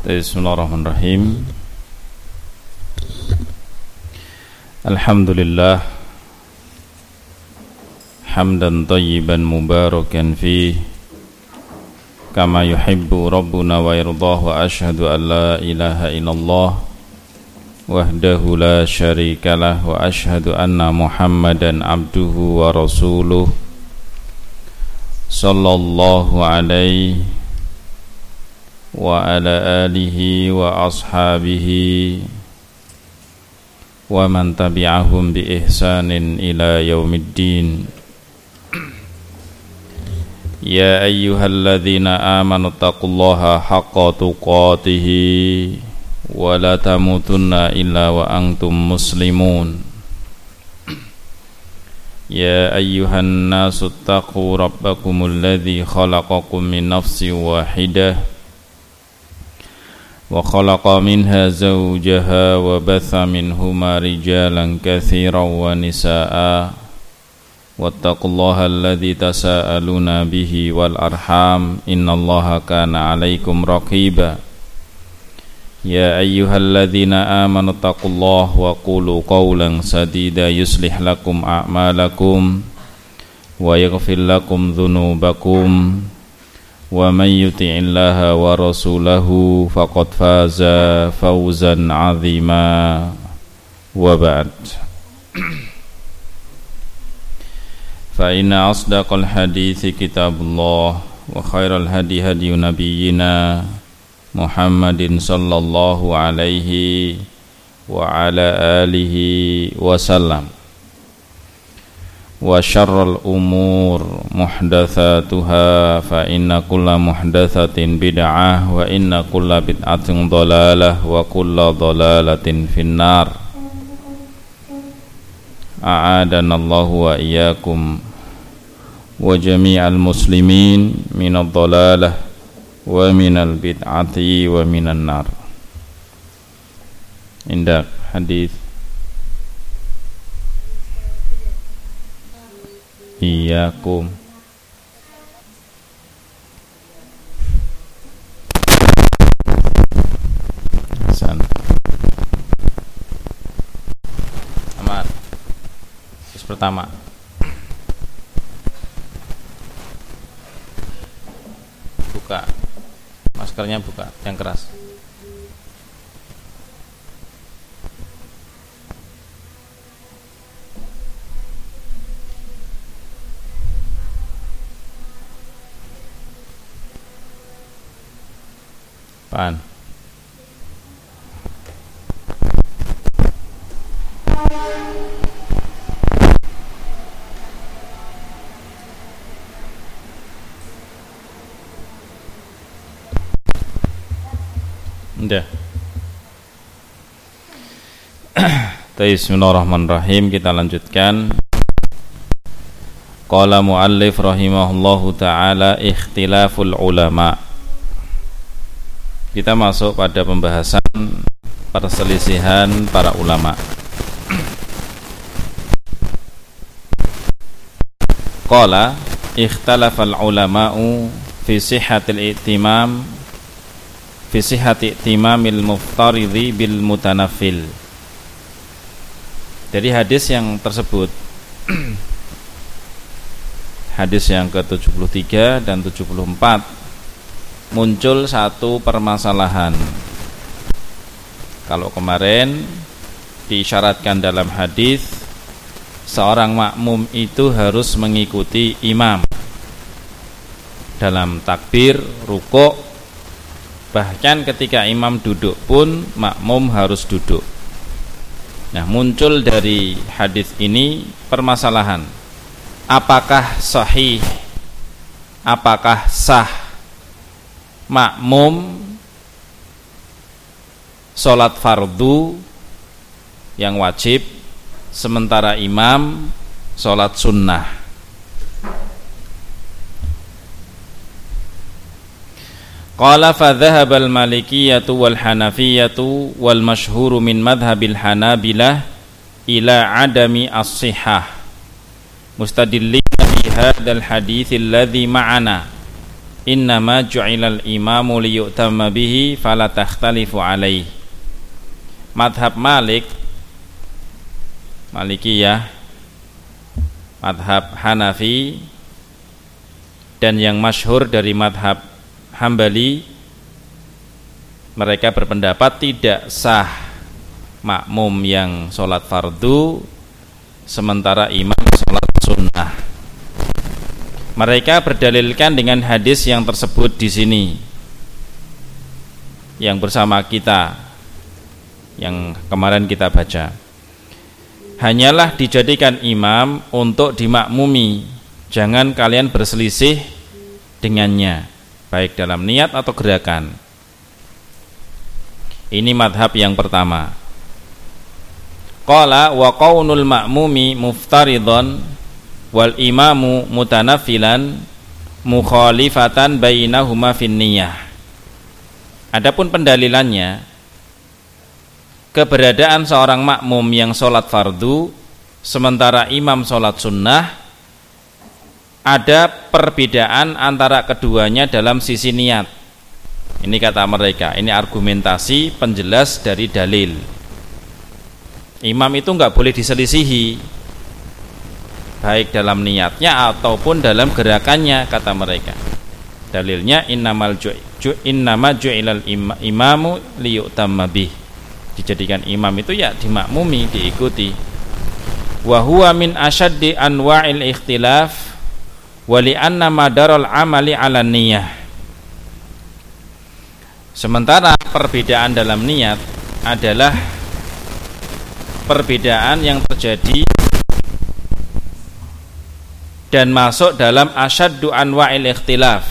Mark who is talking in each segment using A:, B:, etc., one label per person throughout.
A: Bismillahirrahmanirrahim. Alhamdulillah hamdan thayyiban mubarakan fih kama yuhibbu rabbuna wa yardah, wa ashhadu an la ilaha illallah wahdahu la syarikalah, wa ashhadu anna Muhammadan abduhu wa rasuluh sallallahu alaihi wa ala alihi wa ashabihi wa man tabi'ahum bi ihsanin ila yaumiddin. Ya ayyuhalladzina amanu taqullaha haqqa tuqatih wa la tamutunna illa wa antum muslimun. Ya ayyuhan nasu taqu rabbakumul ladzi khalaqakum min nafsin wahidah wa khalaqa minha zawjaha wa batha minhuma rijalan katsiran wa nisaa'a wattaqullaha alladzi tasaaluna bihi wal arham innallaha kana 'alaikum raqiba. Ya ayyuhalladzina amanu taqullaha wa qulu qawlan sadida yuslih lakum a'malakum wa yaghfir lakum dhunubakum wa man yuti'illaha wa rasulahu faqad faza fawzan 'azima. Wa ba'd. Fa inna asdaqal hadithi kitabullah wa khairal hadi hadi nabiyyina Muhammadin sallallahu alaihi wa ala alihi wa sallam. Wa syarrul umur muhdatsatuha fa inna kulla muhdatsatin bid'ah wa inna kulla bid'atin dhalalah wa kulla dhalalatin finnar. A'adanallahu wa iyyakum wa jami'al muslimin minadh dhalalah wa minal bid'ati wa minan nar. Indak hadis iyyakum Hasan aman. Terus pertama buka maskernya, buka yang keras. Apaan? Udah. Bismillahirrahmanirrahim. Kita lanjutkan. Qala muallif rahimahullahu ta'ala ikhtilaful ulama. Kita masuk pada pembahasan perselisihan para ulama. Qala ikhtalafal ulama'u fi sihhatil i'timam fi sihhati i'timamil muftaridhi bil mutanaffil. Jadi hadis yang tersebut hadis yang ke-73 dan 74 muncul satu permasalahan. Kalau kemarin diisyaratkan dalam hadis seorang makmum itu harus mengikuti imam dalam takbir, rukuk, bahkan ketika imam duduk pun makmum harus duduk. Nah, muncul dari hadis ini permasalahan. Apakah sahih? Apakah sah makmum sholat fardu yang wajib sementara imam sholat sunnah? Qala fa dhahabal malikiyatu wal hanafiyatu wal masyhuru min madhhabil hanabilah ila adami as-sihah mustadillina bi hadzal hadits alladzi ma'ana innama ju'ilal imamu liyu'tamma bihi fala takhtalifu alaih. Madhab Malikiyah, madhab Hanafi, dan yang masyhur dari madhab Hambali, mereka berpendapat tidak sah makmum yang sholat fardu sementara imam sholat sunnah. Mereka berdalilkan dengan hadis yang tersebut di sini, yang bersama kita, yang kemarin kita baca. Hanyalah dijadikan imam untuk dimakmumi, jangan kalian berselisih dengannya, baik dalam niat atau gerakan. Ini madhab yang pertama. Qala wa qaunul ma'mumi muftaridon wal imamu mutanaffilan mukhalifatan bainahuma fin niyah. Adapun pendalilannya, keberadaan seorang makmum yang sholat fardu sementara imam sholat sunnah, ada perbedaan antara keduanya dalam sisi niat. Ini kata mereka, ini argumentasi penjelas dari dalil. Imam itu enggak boleh diselisihi, baik dalam niatnya ataupun dalam gerakannya, kata mereka. Dalilnya innama ju'ilal imamu liyu'tamma bih. Dijadikan imam itu ya dimakmumi, diikuti. Wa huwa min asyaddi anwa'il ikhtilaf wa li'anna madarul amali 'ala niyyah. Sementara perbedaan dalam niat adalah perbedaan yang terjadi dan masuk dalam asyaddu anwa'il ikhtilaf,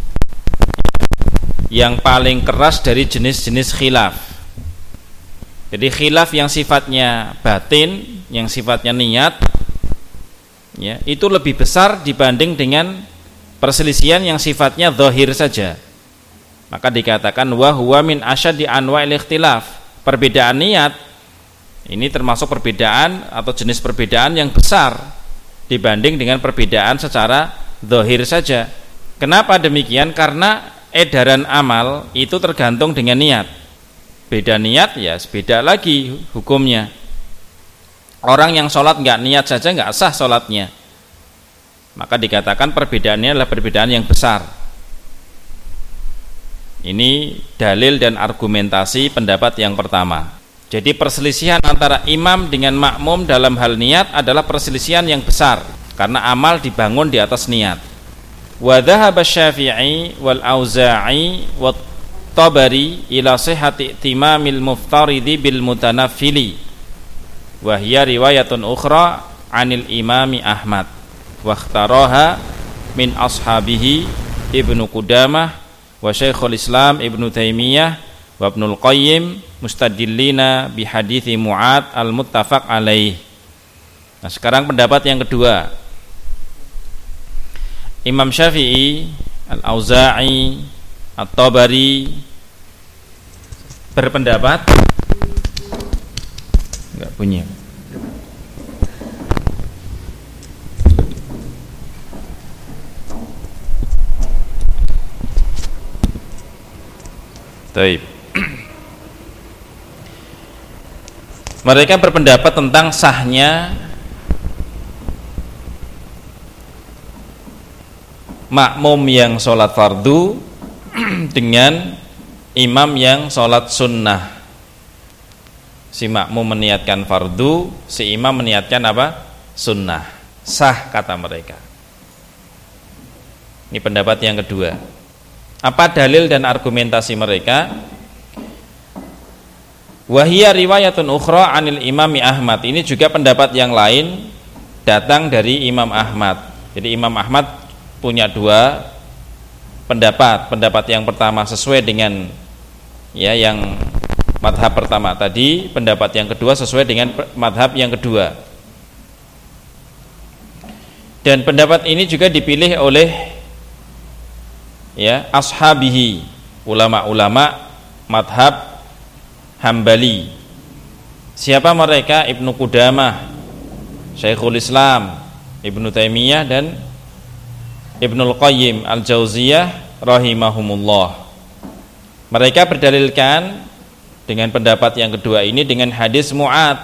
A: yang paling keras dari jenis-jenis khilaf. Jadi khilaf yang sifatnya batin, yang sifatnya niat, ya, itu lebih besar dibanding dengan perselisihan yang sifatnya zahir saja. Maka dikatakan wa huwa min asyaddi anwa'il ikhtilaf. Perbedaan niat ini termasuk perbedaan atau jenis perbedaan yang besar dibanding dengan perbedaan secara zahir saja. Kenapa demikian? Karena edaran amal itu tergantung dengan niat. Beda niat ya beda lagi hukumnya. Orang yang sholat nggak niat saja nggak sah sholatnya. Maka dikatakan perbedaannya adalah perbedaan yang besar. Ini dalil dan argumentasi pendapat yang pertama. Jadi perselisihan antara imam dengan makmum dalam hal niat adalah perselisihan yang besar, karena amal dibangun di atas niat. Wa dhahaba Syafi'i wal Auza'i wat Tabari ila sihhati timamil muftaridi bil mutanaffili wa hiya riwayatun ukhra 'anil imami Ahmad wa ikhtaraha min ashabihi Ibnu Qudamah wa Syekhul Islam Ibnu Taimiyah wa Ibnul Qayyim mustadillina bi hadithi Mu'ad al-muttafaq alaih. Nah, sekarang pendapat yang kedua. Imam Syafi'i, Al-Auza'i, At-Tabari berpendapat enggak punya. Baik. Mereka berpendapat tentang sahnya makmum yang sholat fardu dengan imam yang sholat sunnah. Si makmum meniatkan fardu, si imam meniatkan apa? Sunnah. Sah, kata mereka. Ini pendapat yang kedua. Apa dalil dan argumentasi mereka? Wahia riwayatun ukhra 'anil imami Ahmad. Ini juga pendapat yang lain datang dari Imam Ahmad. Jadi Imam Ahmad punya dua pendapat. Pendapat yang pertama sesuai dengan ya yang madhab pertama tadi, pendapat yang kedua sesuai dengan madhab yang kedua. Dan pendapat ini juga dipilih oleh ya ashabihi, ulama-ulama madhab Hambali. Siapa mereka? Ibnu Qudamah, Syekhul Islam Ibnu Taimiyah, dan Ibnul Qayyim Al-Jauziyah rahimahumullah. Mereka berdalilkan dengan pendapat yang kedua ini dengan hadis Mu'ad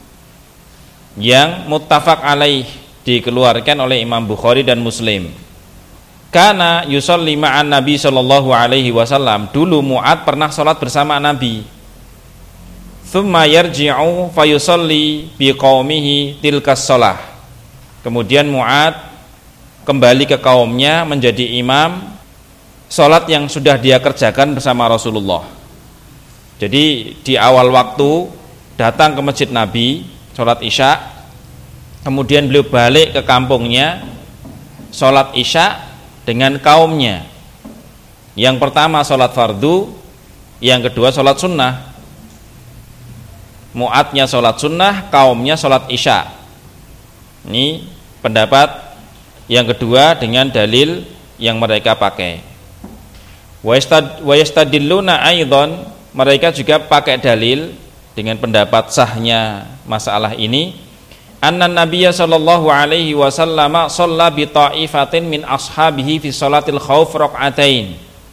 A: yang muttafaq alaih, dikeluarkan oleh Imam Bukhari dan Muslim. Kana yusolli ma'an Nabi sallallahu alaihi wasallam, dulu Mu'ad pernah sholat bersama Nabi. Thumma yarji'u fayusolli biqaumihi tilkas sholah. Kemudian Mu'ad kembali ke kaumnya menjadi imam sholat yang sudah dia kerjakan bersama Rasulullah. Jadi di awal waktu datang ke masjid Nabi sholat isya, kemudian beliau balik ke kampungnya sholat isya dengan kaumnya. Yang pertama sholat fardu, yang kedua sholat sunnah. Mu'adnya sholat sunnah, kaumnya sholat isya. Ini pendapat yang kedua dengan dalil yang mereka pakai. Wa yastadilluna aidan, mereka juga pakai dalil dengan pendapat sahnya masalah ini. Anna Nabiyya sallallahu alaihi wasallam shalla bi ta'ifatin min ashabihi fi sholatil khauf rak'atain.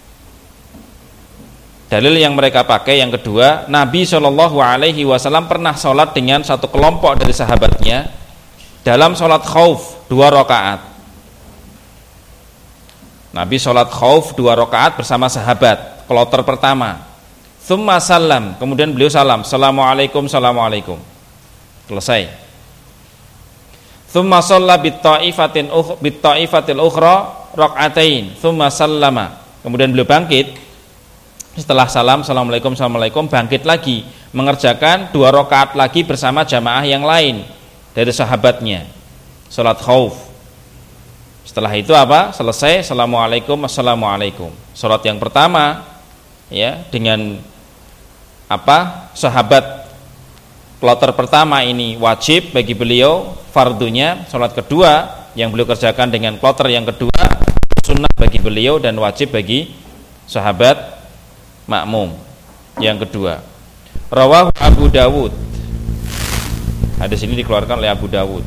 A: Dalil yang mereka pakai yang kedua, Nabi sallallahu alaihi wasallam pernah sholat dengan satu kelompok dari sahabatnya dalam sholat khauf 2 rakaat. Nabi sholat khauf 2 rakaat bersama sahabat, kloter pertama. Tsumma salam, kemudian beliau salam, assalamualaikum, assalamualaikum. Selesai. Tsumma shalla bit ta'ifatil ukhra rak'atain, tsumma sallama. Kemudian beliau bangkit setelah salam, assalamualaikum, assalamualaikum, bangkit lagi mengerjakan 2 rakaat lagi bersama jamaah yang lain dari sahabatnya, salat khauf. Setelah itu apa? Selesai, assalamualaikum, assalamualaikum. Salat yang pertama ya dengan apa? Sahabat kloter pertama ini wajib bagi beliau, fardunya. Salat kedua yang beliau kerjakan dengan kloter yang kedua sunnah bagi beliau dan wajib bagi sahabat makmum yang kedua. Rawahu Abu Dawud. Hadis ini dikeluarkan oleh Abu Dawud.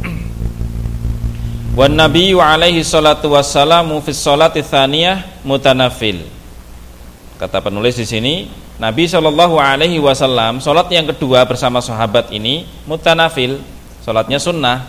A: Wan Nabiyyu alaihi salatu wassalamu fi sholati tsaniyah mutanafil. Kata penulis di sini, Nabi sallallahu alaihi wasallam salat yang kedua bersama sahabat ini mutanafil, salatnya sunnah.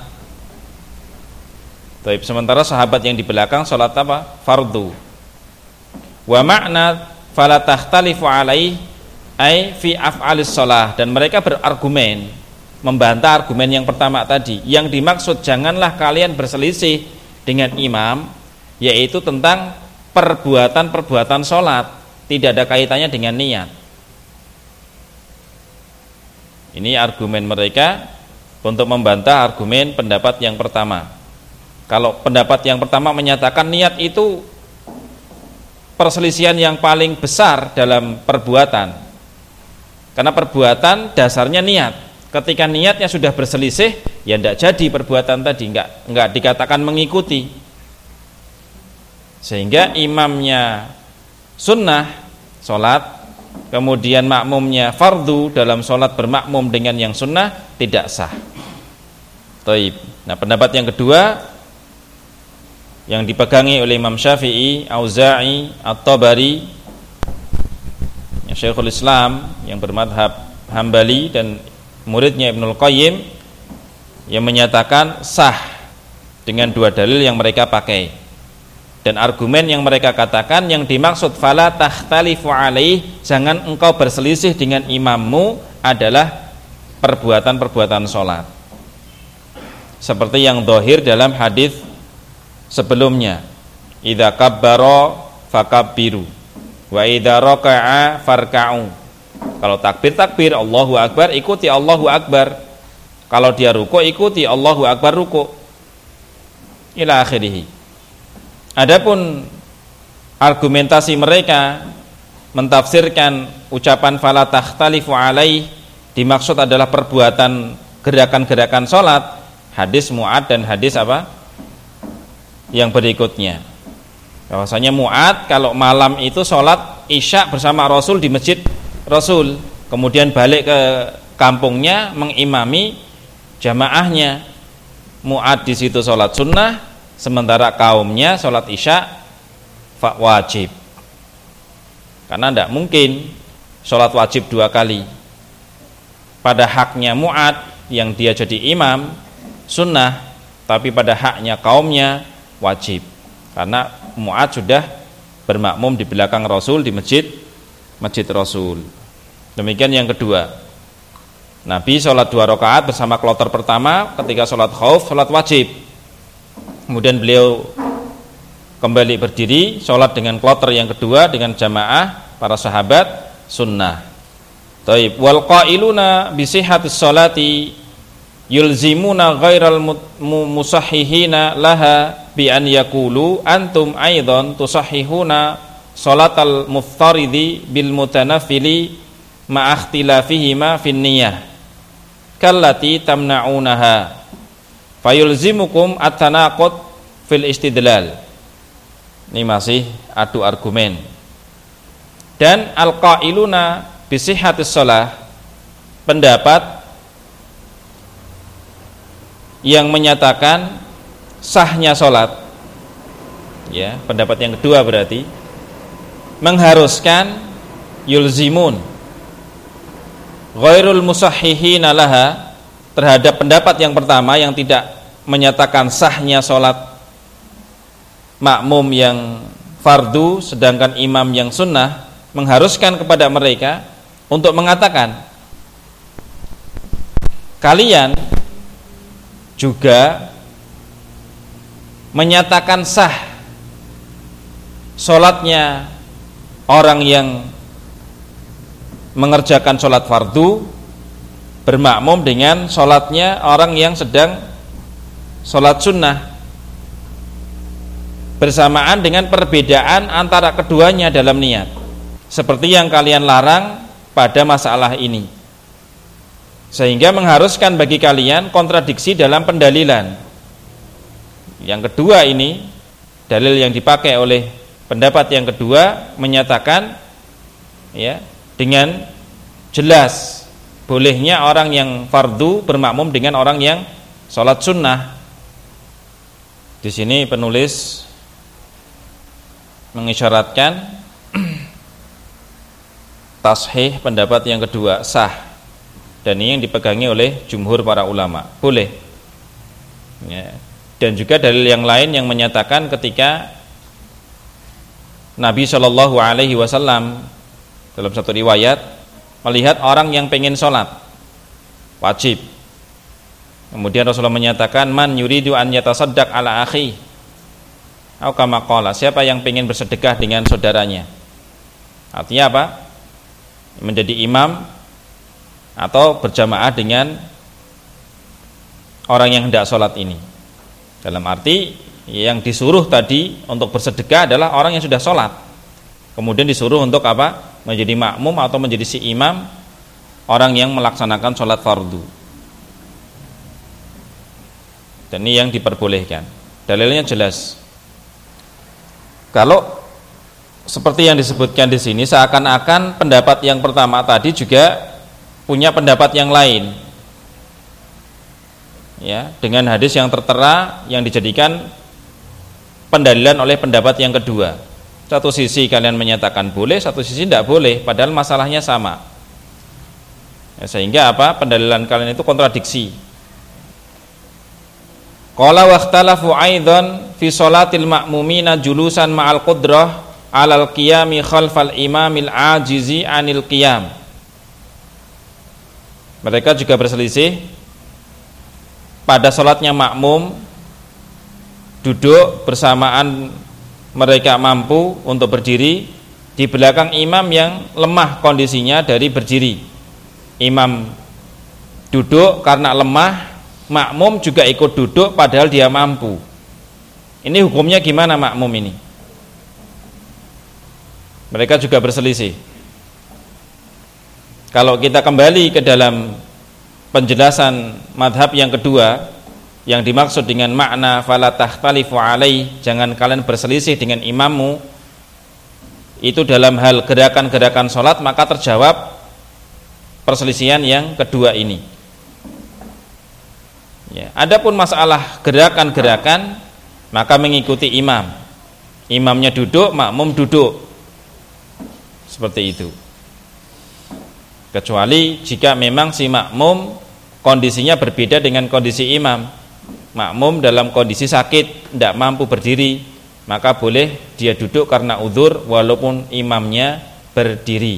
A: Baik, sementara sahabat yang di belakang salat apa? Fardu. Wa ma'na fala takhtalifu alaihi ai fi af'alis shalah, dan mereka berargumen membantah argumen yang pertama tadi. Yang dimaksud janganlah kalian berselisih dengan imam, yaitu tentang perbuatan-perbuatan sholat, tidak ada kaitannya dengan niat. Ini argumen mereka untuk membantah argumen pendapat yang pertama. Kalau pendapat yang pertama menyatakan niat itu perselisihan yang paling besar dalam perbuatan, karena perbuatan dasarnya niat. Ketika niatnya sudah berselisih, ya tidak jadi perbuatan tadi, enggak dikatakan mengikuti. Sehingga imamnya sunnah sholat, kemudian makmumnya fardu dalam sholat bermakmum dengan yang sunnah, tidak sah. Taib. Nah, pendapat yang kedua yang dipegangi oleh Imam Syafi'i, Auza'i, At-Tabari, Syekhul Islam yang bermadhab Hambali dan muridnya Ibnul Qayyim, yang menyatakan sah dengan 2 dalil yang mereka pakai. Dan argumen yang mereka katakan yang dimaksud fala takhtalifu alaih, jangan engkau berselisih dengan imammu, adalah perbuatan-perbuatan sholat, seperti yang zahir dalam hadis sebelumnya, idza kabbara fakabbiru wa idza raka'a farka'u. Kalau takbir Allahu Akbar, ikuti Allahu Akbar. Kalau dia ruku, ikuti Allahu Akbar ruku. Ila akhirih. Adapun argumentasi mereka mentafsirkan ucapan fala takhtalifu alaih dimaksud adalah perbuatan gerakan-gerakan sholat, hadis Mu'ad dan hadis apa? Yang berikutnya. Bahwasanya Mu'ad kalau malam itu sholat isya bersama Rasul di masjid Rasul, kemudian balik ke kampungnya mengimami jamaahnya. Mu'ad di situ sholat sunnah, sementara kaumnya sholat isya
B: wajib. Karena tidak mungkin sholat wajib 2 kali. Pada haknya Mu'ad yang dia jadi imam sunnah, tapi pada haknya kaumnya wajib. Karena Mu'ad sudah bermakmum di belakang Rasul di masjid Rasul. Demikian yang kedua. Nabi sholat 2 rakaat bersama kloter pertama ketika sholat khauf, sholat wajib. Kemudian beliau kembali berdiri sholat dengan kloter yang kedua dengan jamaah para sahabat sunnah. Taib wal qailuna bi sihhatis sholati yulzimuna ghairal musahhihina laha bi an yaqulu antum aidan tusahhihuna sholatal muftaridi bil mutanaffili ma ikhtilafihima fin niyyah kallati tamna'unaha fayulzimukum at-tanaqud fil istidlal. Ini masih adu argumen. Dan al-qailuna bi sihhatis shalah, pendapat yang menyatakan sahnya salat, ya, pendapat yang kedua berarti mengharuskan yulzimun ghairul musahhihina laha terhadap pendapat yang pertama yang tidak menyatakan sahnya salat makmum yang fardu sedangkan imam yang sunnah, mengharuskan kepada mereka untuk mengatakan kalian juga menyatakan sah sholatnya orang yang mengerjakan sholat fardu bermakmum dengan sholatnya orang yang sedang sholat sunnah, bersamaan dengan perbedaan antara keduanya dalam niat, seperti yang kalian larang pada masalah ini, sehingga mengharuskan bagi kalian kontradiksi dalam pendalilan. Yang kedua ini, dalil yang dipakai oleh pendapat yang kedua menyatakan, ya, dengan jelas bolehnya orang yang fardu bermakmum dengan orang yang sholat sunnah. Di sini penulis mengisyaratkan tashih pendapat yang kedua sah, dan ini yang dipegangi oleh jumhur para ulama, boleh, ya. Dan juga dalil yang lain yang menyatakan ketika Nabi SAW dalam satu riwayat melihat orang yang pengen sholat wajib, kemudian Rasulullah menyatakan man yuridu an yatasaddaq ala akhi atau kama qala, siapa yang pengen bersedekah dengan saudaranya. Artinya apa? Menjadi imam atau berjamaah dengan orang yang hendak sholat ini. Dalam arti yang disuruh tadi untuk bersedekah adalah orang yang sudah sholat, kemudian disuruh untuk apa? Menjadi makmum atau menjadi si imam orang yang melaksanakan sholat fardu. Dan ini yang diperbolehkan. Dalilnya jelas. Kalau seperti yang disebutkan di sini, seakan-akan pendapat yang pertama tadi juga punya pendapat yang lain, ya, dengan hadis yang tertera yang dijadikan pendalilan oleh pendapat yang kedua. Satu sisi kalian menyatakan boleh, satu sisi tidak boleh, padahal masalahnya sama, ya, sehingga apa? Pendalilan kalian itu kontradiksi. Qala wa ikhtalafu aidan fi sholatil ma'mumina julusan ma'al qudrah alal qiyami khalfal imamil ajizi anil qiyam. Mereka juga berselisih pada sholatnya makmum duduk bersamaan mereka mampu untuk berdiri di belakang imam yang lemah kondisinya dari berdiri. Imam duduk karena lemah, makmum juga ikut duduk padahal dia mampu. Ini hukumnya gimana makmum ini? Mereka juga berselisih. Kalau kita kembali ke dalam penjelasan madhab yang kedua, yang dimaksud dengan makna fala takhtalifu alaih, jangan kalian berselisih dengan imammu, itu dalam hal gerakan-gerakan sholat, maka terjawab perselisihan yang kedua ini, ya. Adapun masalah gerakan-gerakan, maka mengikuti imam. imamnya duduk, makmum duduk. Seperti itu. Kecuali jika memang si makmum kondisinya berbeda dengan kondisi imam. Makmum dalam kondisi sakit, tidak mampu berdiri, maka boleh dia duduk karena uzur walaupun imamnya berdiri.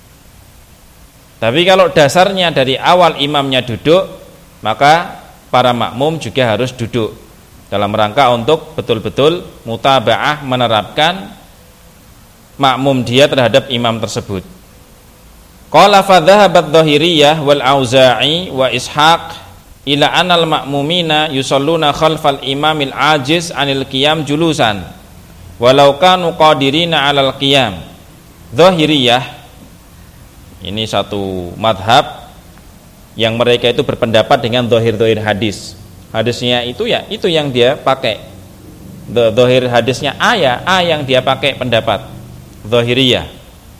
B: Tapi kalau dasarnya dari awal imamnya duduk, maka para makmum juga harus duduk dalam rangka untuk betul-betul mutaba'ah, menerapkan makmum dia terhadap imam tersebut. Qala fa dhahabat dhahiriyah wal auza'i wa ishaq ila anal ma'mumina yusalluna khalfal imamil ajiz anil qiyam julusan walau kanu qadirina 'alal qiyam. Dhahiriyah ini satu madhab yang mereka itu berpendapat dengan dhahir-dhahir hadis. Hadisnya itu ya itu yang dia pakai. Dhahir hadisnya A yang dia pakai pendapat dhahiriyah.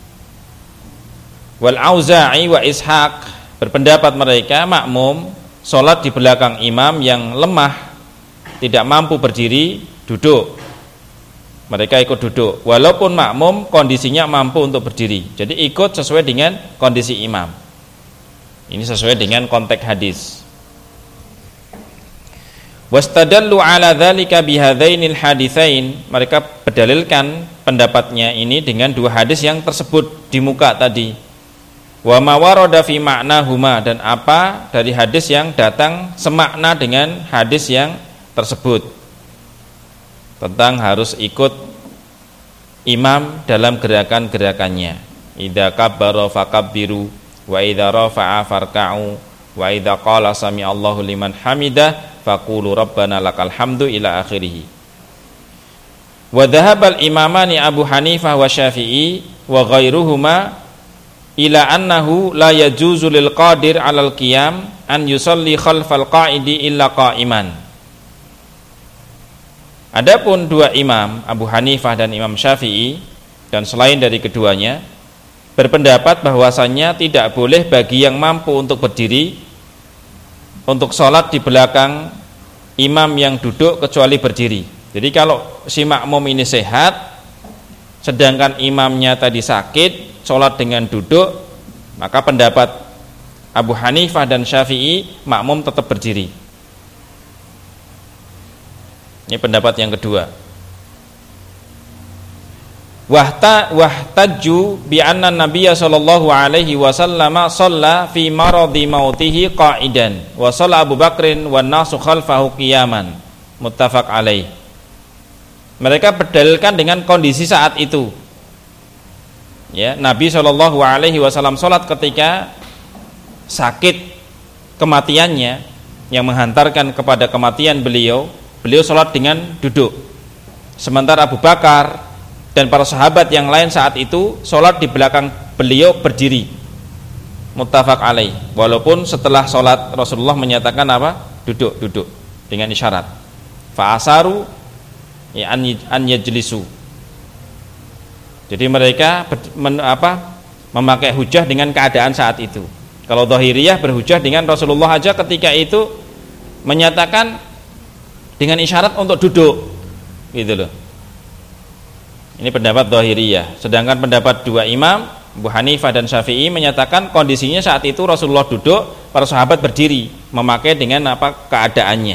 B: Wal auza'i wa ishaq berpendapat mereka makmum sholat di belakang imam yang lemah, tidak mampu berdiri, duduk. Mereka ikut duduk walaupun makmum kondisinya mampu untuk berdiri. Jadi ikut sesuai dengan kondisi imam. Ini sesuai dengan konteks hadis. Wastadallu ala dzalika bihadzainil haditsain, mereka berdalilkan pendapatnya ini dengan dua hadis yang tersebut di muka tadi. Wa ma warada fi ma'nahuma, dan apa dari hadis yang datang semakna dengan hadis yang tersebut tentang harus ikut imam dalam gerakan-gerakannya. Idza kabbara fakabbiru wa idza rafa'a farka'u wa idza qala sami'allahu liman hamidah faqulu rabbana lakal hamdu ila akhirih. Wa dhahabal imamani Abu Hanifah wa Syafi'i wa ghairuhuma ila annahu la yajuzu lil qadir 'alal qiyam an yusalli khalfal qa'idi illa qa'iman. Adapun dua imam Abu Hanifah dan Imam Syafi'i dan selain dari keduanya berpendapat bahwasannya tidak boleh bagi yang mampu untuk berdiri untuk sholat di belakang imam yang duduk kecuali berdiri. Jadi kalau si makmum ini sehat sedangkan imamnya tadi sakit, sholat dengan duduk, maka pendapat Abu Hanifah dan Syafi'i makmum tetap berdiri. Ini pendapat yang kedua. Wahtajju bi anna Nabiyya sallallahu alaihi wasallam shalla fi maradi mautihi qa'idan wa shalla Abu Bakrin wan nasu khalfahu qiyaman. Muttafaq alaih. Mereka berdalilkan dengan kondisi saat itu. Ya, Nabi Shallallahu alaihi wasallam sholat ketika sakit kematiannya yang menghantarkan kepada kematian beliau sholat dengan duduk. Sementara Abu Bakar dan para sahabat yang lain saat itu sholat di belakang beliau berdiri. Muttafaq alaih. Walaupun setelah sholat Rasulullah menyatakan apa? Duduk dengan isyarat. Fa'asaru ya an yajlisu. Jadi mereka memakai hujah dengan keadaan saat itu. Kalau Dhahiriyah berhujah dengan Rasulullah aja ketika itu menyatakan dengan isyarat untuk duduk, gitu loh. Ini pendapat Dhahiriyah. Sedangkan pendapat dua imam Abu Hanifah dan Syafi'i menyatakan kondisinya saat itu Rasulullah duduk, para sahabat berdiri, memakai dengan keadaannya.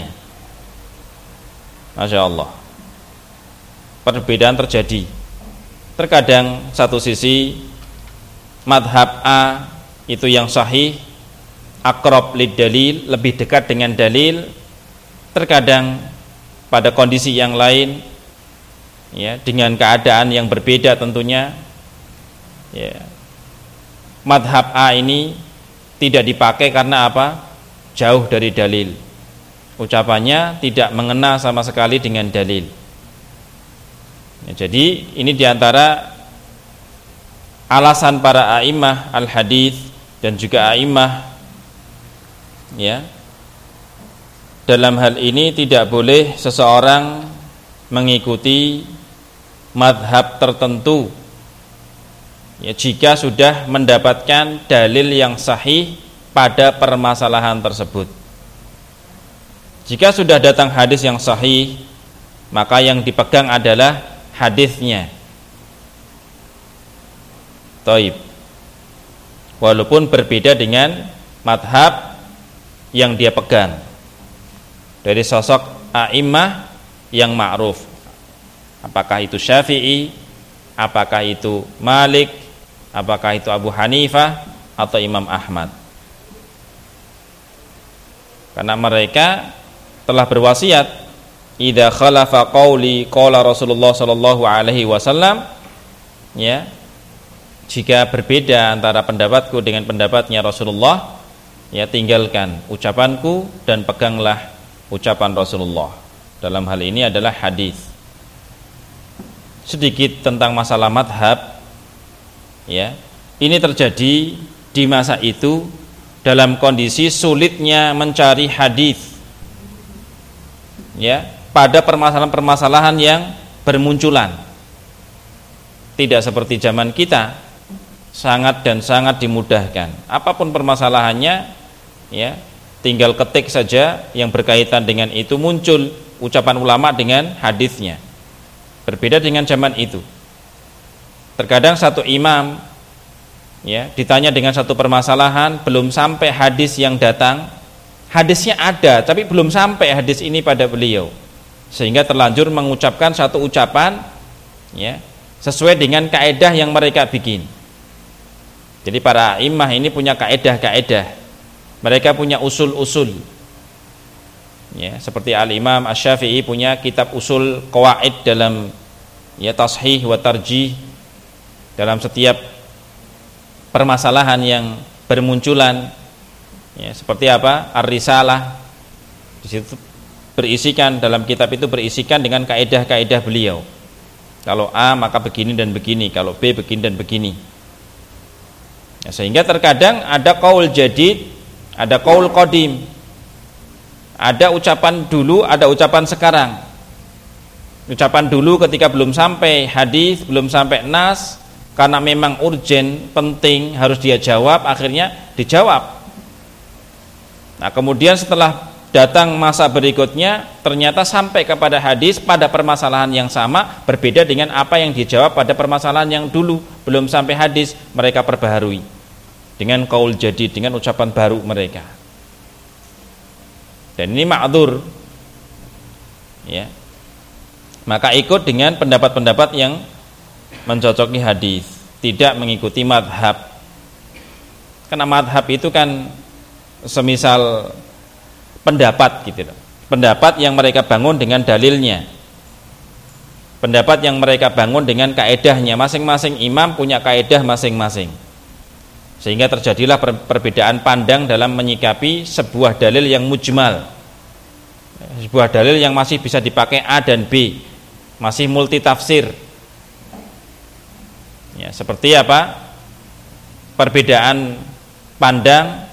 B: Masya Allah. Perbedaan terjadi. Terkadang satu sisi madhab A itu yang sahih, aqrab lid dalil, lebih dekat dengan dalil. Terkadang pada kondisi yang lain ya, dengan keadaan yang berbeda tentunya ya, madhab A ini tidak dipakai karena apa? Jauh dari dalil, ucapannya tidak mengena sama sekali dengan dalil. Ya, jadi ini diantara alasan para a'immah al-hadis dan juga a'immah ya, dalam hal ini tidak boleh seseorang mengikuti madhab tertentu ya, jika sudah mendapatkan dalil yang sahih pada permasalahan tersebut. Jika sudah datang hadis yang sahih, maka yang dipegang adalah hadisnya. Taib. Walaupun berbeda dengan madhab yang dia pegang dari sosok a'immah yang ma'ruf, apakah itu Syafi'i, apakah itu Malik, apakah itu Abu Hanifah atau Imam Ahmad. Karena mereka telah berwasiat, idza khalafa qauli qala Rasulullah sallallahu alaihi wasallam, ya, jika berbeda antara pendapatku dengan pendapatnya Rasulullah, ya, tinggalkan ucapanku dan peganglah ucapan Rasulullah. Dalam hal ini adalah hadis. Sedikit tentang masalah madhab, ya, ini terjadi di masa itu dalam kondisi sulitnya mencari hadis, ya, pada permasalahan-permasalahan yang bermunculan. Tidak seperti zaman kita, sangat dan sangat dimudahkan. Apapun permasalahannya, ya, tinggal ketik saja yang berkaitan dengan itu, muncul ucapan ulama dengan hadisnya. Berbeda dengan zaman itu. Terkadang satu imam, ya, ditanya dengan satu permasalahan, belum sampai hadis yang datang, hadisnya ada tapi belum sampai hadis ini pada beliau, sehingga terlanjur mengucapkan satu ucapan, ya, sesuai dengan kaedah yang mereka bikin. Jadi para imam ini punya kaedah-kaedah, mereka punya usul-usul, ya, seperti Al-Imam Asy-Syafi'i punya kitab usul qawaid dalam, ya, tashih wa tarjih dalam setiap permasalahan yang bermunculan, ya, seperti apa? Ar-Risalah. Di situ berisikan, dalam kitab itu berisikan dengan kaedah-kaedah beliau. Kalau A maka begini dan begini, kalau B begini dan begini. Ya, sehingga terkadang ada qaul jadid, ada qaul qadim, ada ucapan dulu, ada ucapan sekarang. Ucapan dulu ketika belum sampai hadis, belum sampai nas, karena memang urgen, penting, harus dia jawab, akhirnya dijawab. Nah, kemudian setelah datang masa berikutnya, ternyata sampai kepada hadis pada permasalahan yang sama, berbeda dengan apa yang dijawab pada permasalahan yang dulu belum sampai hadis, mereka perbaharui dengan qaul jadid, dengan ucapan baru mereka. Dan ini ma'dzur, ya. Maka ikut dengan pendapat-pendapat yang mencocoki hadis, tidak mengikuti madhab. Karena madhab itu kan semisal pendapat gitu loh. Pendapat yang mereka bangun dengan dalilnya, pendapat yang mereka bangun dengan kaedahnya. Masing-masing imam punya kaedah masing-masing, sehingga terjadilah perbedaan pandang dalam menyikapi sebuah dalil yang mujmal, sebuah dalil yang masih bisa dipakai A dan B, masih multi tafsir. Ya, seperti apa? Perbedaan pandang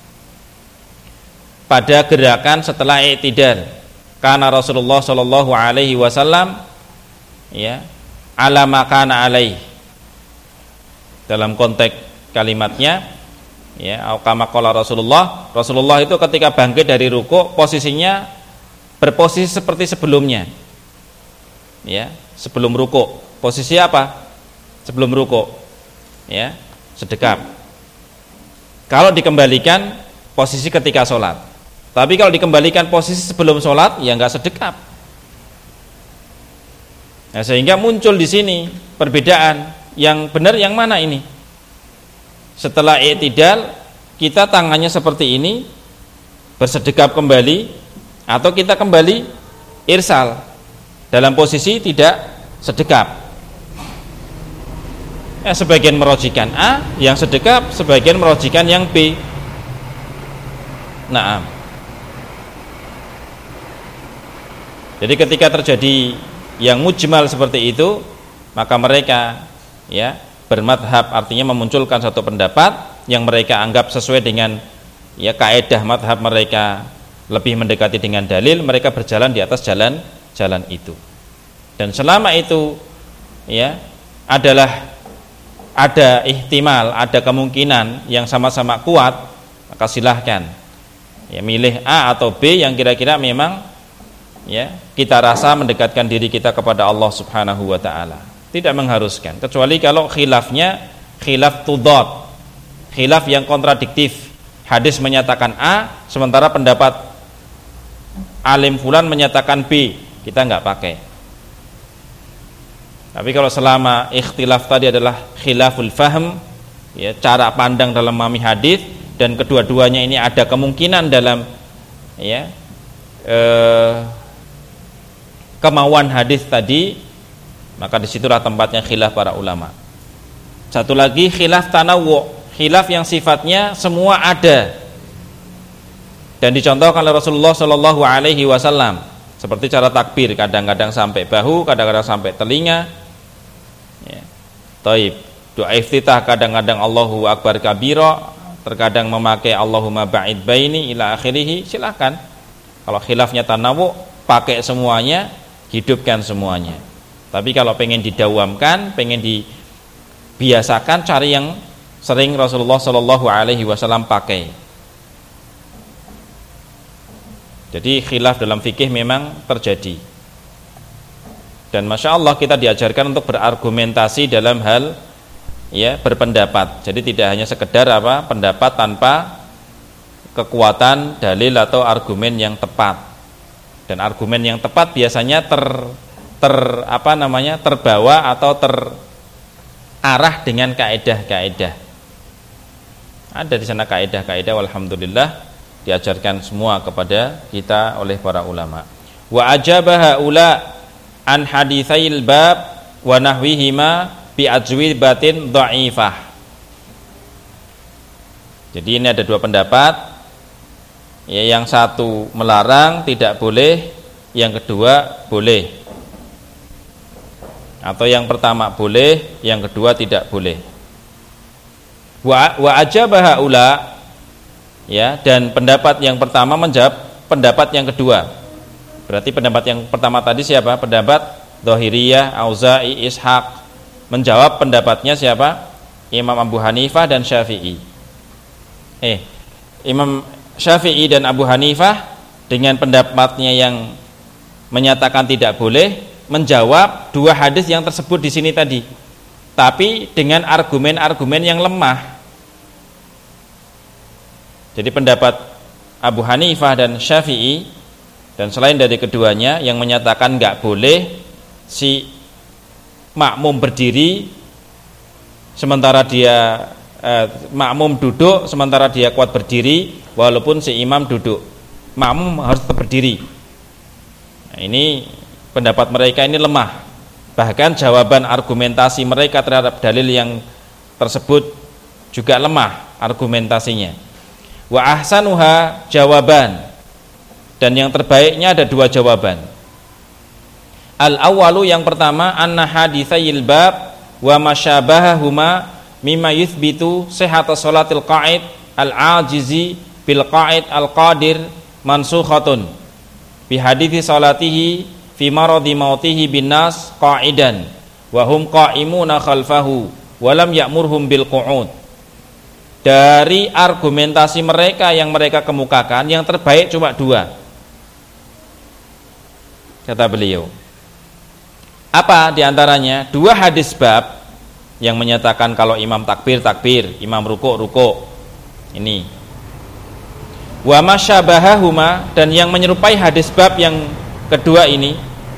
B: pada gerakan setelah i'tidal. Karena Rasulullah sallallahu alaihi wasallam, ya, ala ma kana alaih. Dalam konteks kalimatnya, ya, kama qala Rasulullah itu ketika bangkit dari ruku' posisinya berposisi seperti sebelumnya. Ya, sebelum ruku'. Posisi apa? Sebelum ruku', ya, sedekap. Kalau dikembalikan posisi ketika sholat, tapi kalau dikembalikan posisi sebelum sholat, ya enggak sedekap. Nah, sehingga muncul di sini perbedaan, yang benar yang mana ini? Setelah i'tidal, kita tangannya seperti ini, bersedekap kembali, atau kita kembali irsal dalam posisi tidak sedekap. Ya, sebagian merojikan A yang sedekap, sebagian merojikan yang B. Naam. Jadi ketika terjadi yang mujmal seperti itu, maka mereka, ya, bermadhab, artinya memunculkan satu pendapat yang mereka anggap sesuai dengan, ya, kaedah madhab mereka, lebih mendekati dengan dalil, mereka berjalan di atas jalan itu. Dan selama itu, ya, ada ihtimal, ada kemungkinan yang sama-sama kuat, maka silahkan, ya, milih A atau B yang kira-kira memang ya, kita rasa mendekatkan diri kita kepada Allah Subhanahu wa taala. Tidak mengharuskan, kecuali kalau khilafnya khilaf tudad, khilaf yang kontradiktif. Hadis menyatakan A, sementara pendapat alim fulan menyatakan B, kita nggak pakai. Tapi kalau selama ikhtilaf tadi adalah khilaful fahm, ya, cara pandang dalam memahami hadis, dan kedua-duanya ini ada kemungkinan dalam, ya, kemauan hadis tadi, maka disitulah tempatnya khilaf para ulama. Satu lagi khilaf tanawwu', khilaf yang sifatnya semua ada dan dicontohkan oleh Rasulullah Shallallahu Alaihi Wasallam, seperti cara takbir, kadang-kadang sampai bahu, kadang-kadang sampai telinga, ya. Taib, doa iftitah kadang-kadang Allahu Akbar kabira, terkadang memakai Allahumma ba'id baini ila akhirih. Silakan, kalau khilafnya tanawwu', pakai semuanya, hidupkan semuanya. Tapi kalau pengen didawamkan, pengen dibiasakan, cari yang sering Rasulullah Shallallahu Alaihi Wasallam pakai. Jadi khilaf dalam fikih memang terjadi, dan masya Allah kita diajarkan untuk berargumentasi dalam hal, ya, berpendapat. Jadi tidak hanya sekedar pendapat tanpa kekuatan dalil atau argumen yang tepat. Dan argumen yang tepat biasanya terbawa atau terarah dengan kaedah-kaedah. Ada di sana kaedah-kaedah, walhamdulillah diajarkan semua kepada kita oleh para ulama. Wa ajabaha ula an haditsail bab wa nahwihima bi ajwibatin dha'ifah. Jadi ini ada dua pendapat, ya, yang satu melarang tidak boleh, yang kedua boleh, atau yang pertama boleh, yang kedua tidak boleh. Wa ajabaha ula, ya, dan pendapat yang pertama menjawab pendapat yang kedua. Berarti pendapat yang pertama tadi siapa? Pendapat Dhahiriyah, Auza'i, Ishaq. Menjawab pendapatnya siapa? Imam Abu Hanifah dan Syafi'i. Imam Syafi'i dan Abu Hanifah dengan pendapatnya yang menyatakan tidak boleh, menjawab dua hadis yang tersebut di sini tadi, tapi dengan argumen-argumen yang lemah. Jadi pendapat Abu Hanifah dan Syafi'i, dan selain dari keduanya yang menyatakan nggak boleh si makmum berdiri sementara dia makmum duduk sementara dia kuat berdiri, walaupun si imam duduk, makmum harus tetap berdiri. Nah, ini pendapat mereka ini lemah. Bahkan jawaban argumentasi mereka terhadap dalil yang tersebut juga lemah argumentasinya. Wa ahsanuha jawaban, dan yang terbaiknya ada dua jawaban. Al awalu, yang pertama, anna haditsayil bab wa masyabahahuma mimma yuthbitu sihhata sholatil qa'id al ajizi bil qa'id al qadir mansukhatun bi hadithi salatihi fi maradi mautihi bin nas qa'idan wa hum qa'imuna khalfahu wa lam ya'murhum bil qu'ud. Dari argumentasi mereka yang mereka kemukakan, yang terbaik cuma dua, kata beliau. Apa diantaranya? Dua hadis bab yang menyatakan kalau imam takbir, imam ruku'. Ini. Wa masyabahahuma, dan yang menyerupai hadis bab yang kedua ini,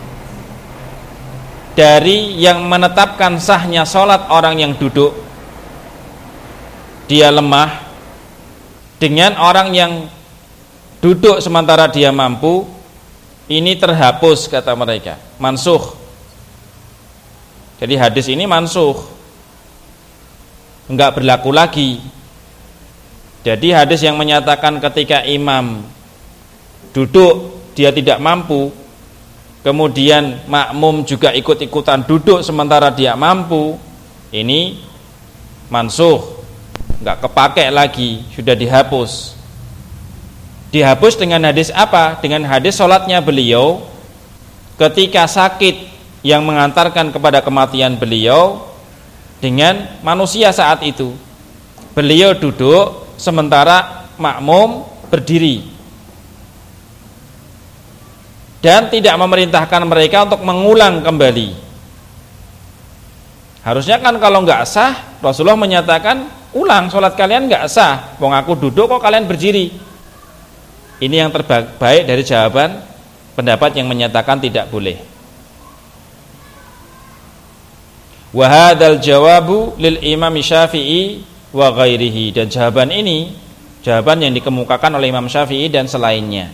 B: dari yang menetapkan sahnya sholat orang yang duduk dia lemah dengan orang yang duduk sementara dia mampu, ini terhapus kata mereka, mansukh. Jadi hadis ini mansukh, enggak berlaku lagi. Jadi hadis yang menyatakan ketika imam duduk dia tidak mampu, kemudian makmum juga ikut-ikutan duduk sementara dia mampu, ini mansukh, enggak kepakai lagi, sudah dihapus. Dihapus dengan hadis apa? Dengan hadis sholatnya beliau ketika sakit yang mengantarkan kepada kematian beliau dengan manusia saat itu. Beliau duduk sementara makmum berdiri. dan tidak memerintahkan mereka untuk mengulang kembali. Harusnya kan kalau nggak sah, Rasulullah menyatakan ulang sholat kalian nggak sah. Wong aku duduk kok kalian berdiri. Ini yang terbaik dari jawaban pendapat yang menyatakan tidak boleh. Wa hadzal jawabu lil Imam Syafi'i wa ghairihi, dan jawaban ini jawaban yang dikemukakan oleh Imam Syafi'i dan selainnya.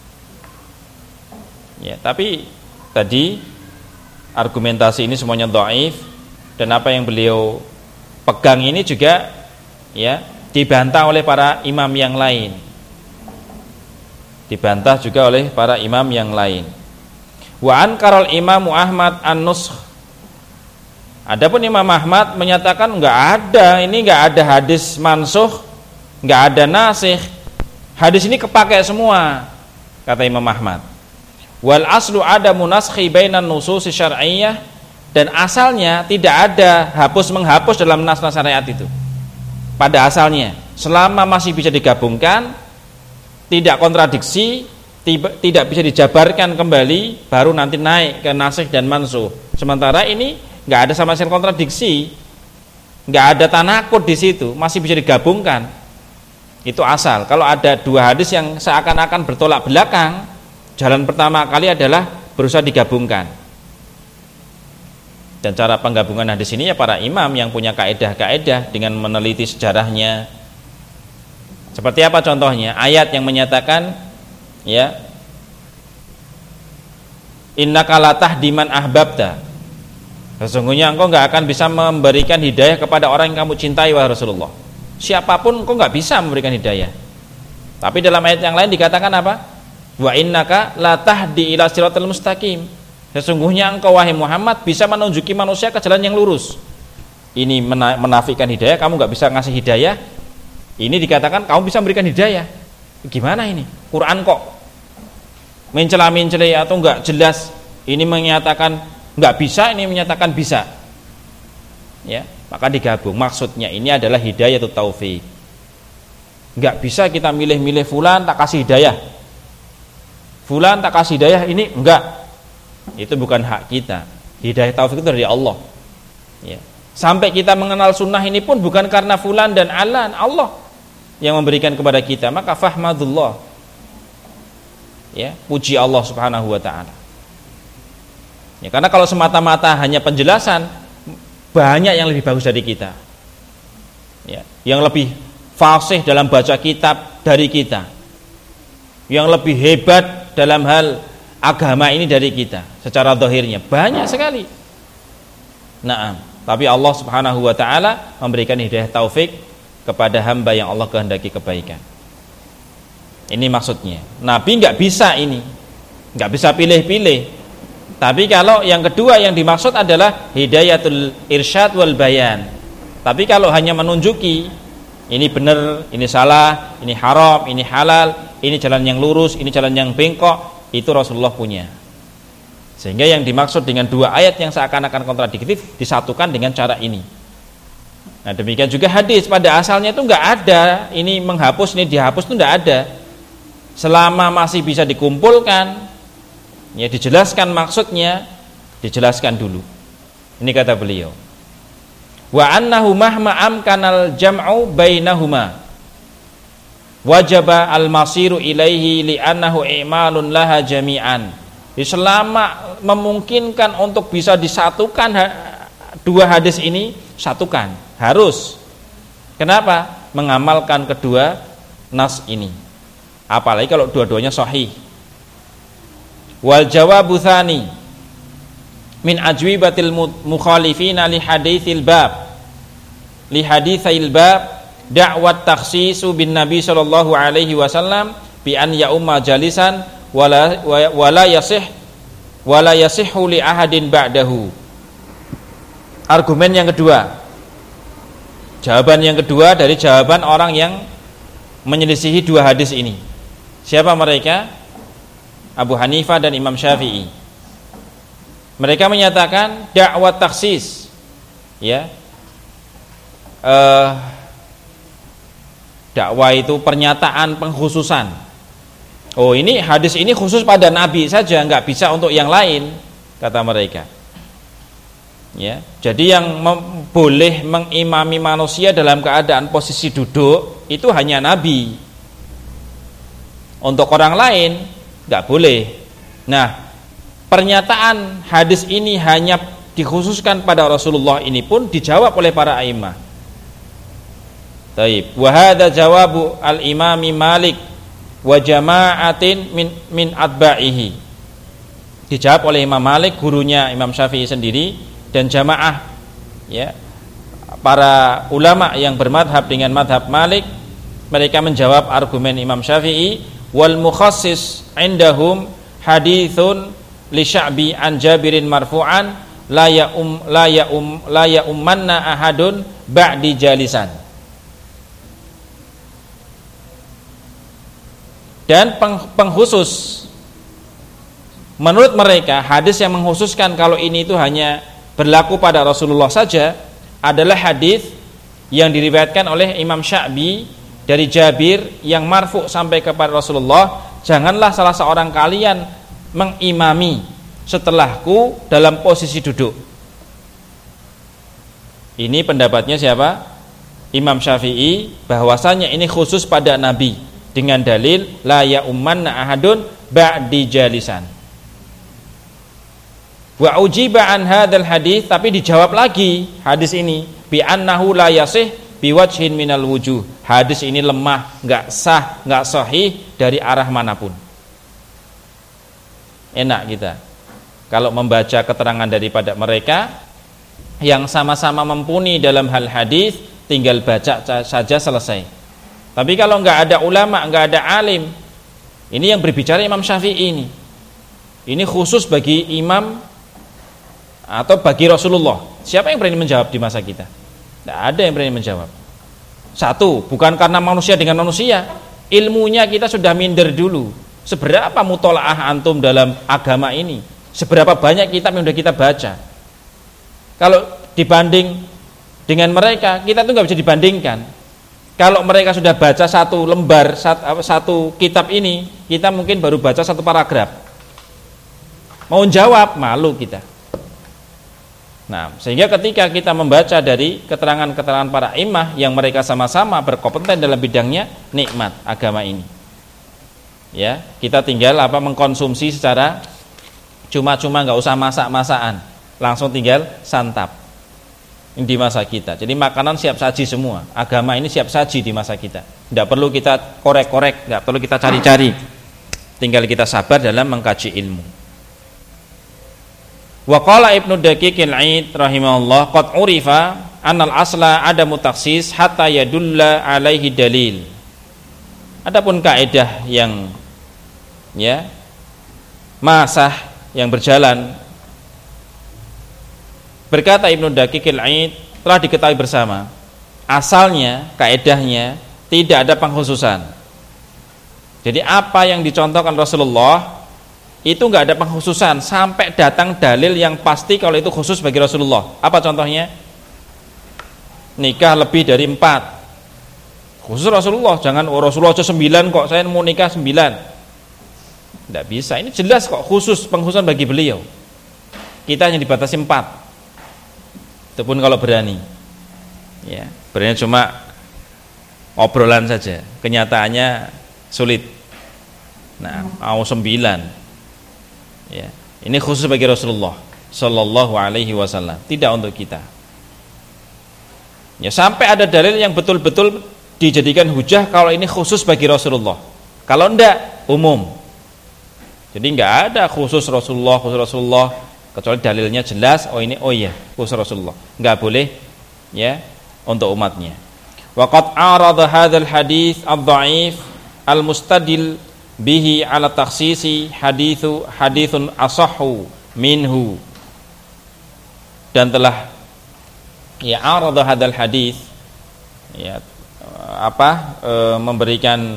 B: Ya, tapi tadi argumentasi ini semuanya dhaif, dan apa yang beliau pegang ini juga ya dibantah oleh para imam yang lain. Dibantah juga oleh para imam yang lain. Wa ankarul Imam Ahmad an-nusakh. Adapun Imam Ahmad menyatakan enggak ada, ini enggak ada hadis mansukh, enggak ada nasikh. Hadis ini kepakai semua, kata Imam Ahmad. Wal aslu ada munaskhi bainan nusus syar'iyyah, dan asalnya tidak ada hapus menghapus dalam nas-nas syariat itu. Pada asalnya, selama masih bisa digabungkan, tidak kontradiksi, tidak bisa dijabarkan kembali, baru nanti naik ke nasikh dan mansukh. Sementara ini nggak ada sama sekali kontradiksi, nggak ada tanakut di situ, masih bisa digabungkan. Itu asal. Kalau ada dua hadis yang seakan-akan bertolak belakang, jalan pertama kali adalah berusaha digabungkan. Dan cara penggabungan hadis ini ya para imam yang punya kaedah-kaedah dengan meneliti sejarahnya. Seperti apa contohnya? Ayat yang menyatakan ya, innaka la tahdi man ahbabta. Sesungguhnya engkau enggak akan bisa memberikan hidayah kepada orang yang kamu cintai, wahai Rasulullah. Siapapun engkau enggak bisa memberikan hidayah. Tapi dalam ayat yang lain dikatakan apa? Wa innaka la tahdi ila siratal mustaqim. Sesungguhnya engkau wahai Muhammad bisa menunjuki manusia ke jalan yang lurus. Ini menafikan hidayah, kamu nggak bisa ngasih hidayah. Ini dikatakan kamu bisa memberikan hidayah. Gimana ini? Quran kok mencela-mencela atau nggak jelas? Ini menyatakan nggak bisa, ini menyatakan bisa. Ya, maka digabung. Maksudnya ini adalah hidayah atau taufik. Nggak bisa kita milih-milih fulan tak kasih hidayah. Fulan tak kasih hidayah, ini enggak. Itu bukan hak kita. Hidayah taufik itu dari Allah ya. Sampai kita mengenal sunnah ini pun bukan karena fulan dan alan, Allah yang memberikan kepada kita. Maka fahmadullah ya, puji Allah subhanahu wa ta'ala ya. Karena kalau semata-mata hanya penjelasan, banyak yang lebih bagus dari kita ya, yang lebih fasih dalam baca kitab dari kita, yang lebih hebat dalam hal agama ini dari kita. Secara zahirnya banyak sekali. Naam, tapi Allah Subhanahu wa taala memberikan hidayah taufik kepada hamba yang Allah kehendaki kebaikan. Ini maksudnya. Nabi enggak bisa ini. Enggak bisa pilih-pilih. Tapi kalau yang kedua yang dimaksud adalah hidayatul irsyad wal bayan. Tapi kalau hanya menunjuki ini benar, ini salah, ini haram, ini halal, ini jalan yang lurus, ini jalan yang bengkok, itu Rasulullah punya. Sehingga yang dimaksud dengan dua ayat yang seakan-akan kontradiktif disatukan dengan cara ini. Nah demikian juga hadis pada asalnya itu enggak ada ini menghapus, ini dihapus, itu enggak ada. Selama masih bisa dikumpulkan ya, dijelaskan maksudnya, dijelaskan dulu. Ini kata beliau. Wa annahu mahma amkanal jam'u bainahuma wajaba al-masiru ilaihi li'annahu i'malun laha jami'an. Selama memungkinkan untuk bisa disatukan dua hadis ini, satukan, harus. Kenapa? Mengamalkan kedua nas ini. Apalagi kalau dua-duanya sahih. Wal jawabu tsani min ajwibatil mukhalifina li haditsil bab da'wat takhsisu bin nabi sallallahu alaihi wasallam bi an ya umma jalisan wala yasihhu li ahadin ba'dahu. Argumen yang kedua, jawaban yang kedua dari jawaban orang yang menyelisihi dua hadis ini. Siapa mereka? Abu Hanifah dan Imam Syafi'i. Mereka menyatakan dakwah taksis, ya, dakwah itu pernyataan pengkhususan. Oh, ini hadis ini khusus pada Nabi saja, nggak bisa untuk yang lain, kata mereka. Ya, jadi yang boleh mengimami manusia dalam keadaan posisi duduk itu hanya Nabi. Untuk orang lain nggak boleh. Nah, pernyataan hadis ini hanya dikhususkan pada Rasulullah ini pun dijawab oleh para a'immah. Taib. Wa hadza jawabu al-Imami Malik wa jama'atin min atba'ihi. Dijawab oleh Imam Malik, gurunya Imam Syafi'i sendiri, dan jamaah, ya, para ulama yang bermadhab dengan madhab Malik. Mereka menjawab argumen Imam Syafi'i. Wal mukhassis indahum hadithun li Sya'bi an Jabirin marfu'an la ya'ummanna ahadun ba'di jalisan. Dan pengkhusus, menurut mereka hadis yang mengkhususkan kalau ini itu hanya berlaku pada Rasulullah saja adalah hadis yang diriwayatkan oleh Imam Sya'bi dari Jabir yang marfu sampai kepada Rasulullah, janganlah salah seorang kalian mengimami setelahku dalam posisi duduk. Ini pendapatnya siapa? Imam Syafi'i, bahwasanya ini khusus pada Nabi dengan dalil la ya'ummanna ahadun ba'di jalisan. Wa ujiba an hadzal hadis, tapi dijawab lagi hadis ini bi annahu la yasih biwajhin minal wujuh. Hadis ini lemah, enggak sah, enggak sahih dari arah manapun. Enak kita kalau membaca keterangan daripada mereka yang sama-sama mumpuni dalam hal hadis, tinggal baca saja selesai. Tapi kalau enggak ada ulama, enggak ada alim, ini yang berbicara Imam Syafi'i ini. Ini khusus bagi imam atau bagi Rasulullah. Siapa yang berani menjawab di masa kita? Tidak ada yang berani menjawab. Satu, bukan karena manusia dengan manusia, ilmunya kita sudah minder dulu. Seberapa mutolaah antum dalam agama ini? Seberapa banyak kitab yang sudah kita baca? Kalau dibanding dengan mereka, kita tuh nggak bisa dibandingkan. Kalau mereka sudah baca satu lembar, satu kitab ini, kita mungkin baru baca satu paragraf. Mau jawab, malu kita. Nah, sehingga ketika kita membaca dari keterangan-keterangan para imam yang mereka sama-sama berkompeten dalam bidangnya, nikmat agama ini. Ya, kita tinggal mengkonsumsi secara cuma-cuma, nggak usah masak-masakan, langsung tinggal santap. Ini di masa kita. Jadi makanan siap saji semua. Agama ini siap saji di masa kita. Tidak perlu kita korek-korek, tidak perlu kita cari-cari. Tinggal kita sabar dalam mengkaji ilmu. Wa qala Ibnu Daqiqil 'Aid rahimahullah qad urifa annal asla adamu taksis hatta yadulla alaihi dalil. Adapun kaidah yang masah yang berjalan, berkata Ibnu Daqiqil 'Aid, telah diketahui bersama, asalnya, kaedahnya tidak ada pengkhususan. Jadi apa yang dicontohkan Rasulullah itu enggak ada pengkhususan sampai datang dalil yang pasti kalau itu khusus bagi Rasulullah. Apa contohnya? Nikah lebih dari 4 khusus Rasulullah. Jangan Rasulullah aja 9 kok, saya mau nikah 9. Tidak bisa, ini jelas kok khusus, pengkhususan bagi beliau. Kita hanya dibatasi 4. Itu pun kalau berani. Ya, berani cuma obrolan saja. Kenyataannya sulit. Nah, mau 9. Ya, ini khusus bagi Rasulullah Sallallahu Alaihi Wasallam, tidak untuk kita. Ya, sampai ada dalil yang betul-betul dijadikan hujah kalau ini khusus bagi Rasulullah. Kalau enggak, umum. Jadi enggak ada khusus Rasulullah, kecuali dalilnya jelas. Oh ini, oh iya, khusus Rasulullah. Enggak boleh, ya, untuk umatnya. Waqad arada hadzal hadits ad-dha'if al-mustadil bihi ala takhsisi hadithun asahhu minhu, dan telah arada hadzal hadits, memberikan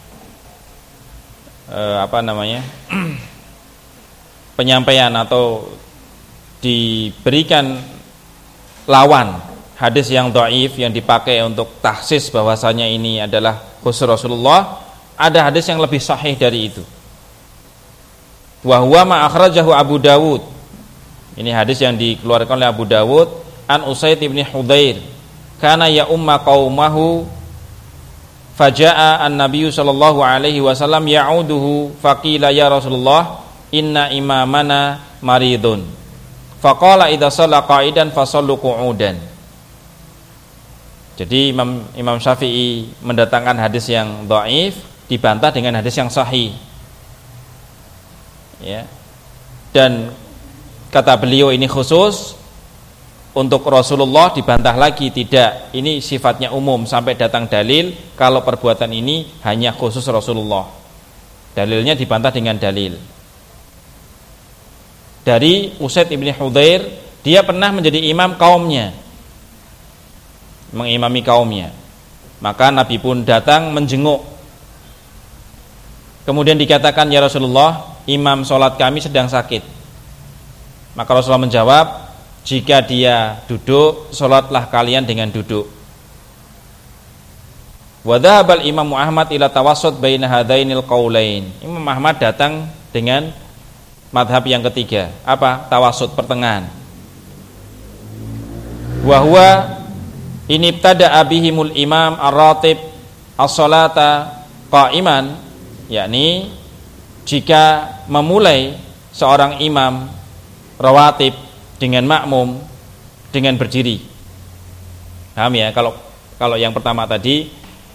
B: penyampaian atau diberikan lawan hadis yang dhaif yang dipakai untuk tahsis bahwasanya ini adalah khusus Rasulullah. ada hadis yang lebih sahih dari itu. Wa huwa ma akhrajahu Abu Dawud. Ini hadis yang dikeluarkan oleh Abu Dawud an Usaid ibn Hudzair. Kana ya umma qaumahu faja'a an-nabiy sallallahu alaihi wasallam ya'uduhu faqila ya Rasulullah inna imamana maridun. Faqala idza shalla qa'idan fasallu qu'udan. Jadi Imam Syafi'i mendatangkan hadis yang dhaif dibantah dengan hadis yang sahih. Ya. Dan kata beliau ini khusus untuk Rasulullah, dibantah lagi tidak, ini sifatnya umum sampai datang dalil kalau perbuatan ini hanya khusus Rasulullah. Dalilnya dibantah dengan dalil dari Usaid ibn Hudzair, dia pernah menjadi imam kaumnya, mengimami kaumnya. Maka Nabi pun datang menjenguk. Kemudian dikatakan, ya Rasulullah, imam sholat kami sedang sakit. Maka Rasulullah menjawab, jika dia duduk, sholatlah kalian dengan duduk. Wa dhahabal Imam Ahmad ila tawassut baina hadainil qaulain. Imam Ahmad datang dengan madhab yang ketiga. Apa? Tawassut, pertengahan. Wa huwa inibtada bihimul imam ar-ratib as-salata qa'iman, yakni jika memulai seorang imam rawatib dengan makmum dengan berdiri. Paham ya? Kalau yang pertama tadi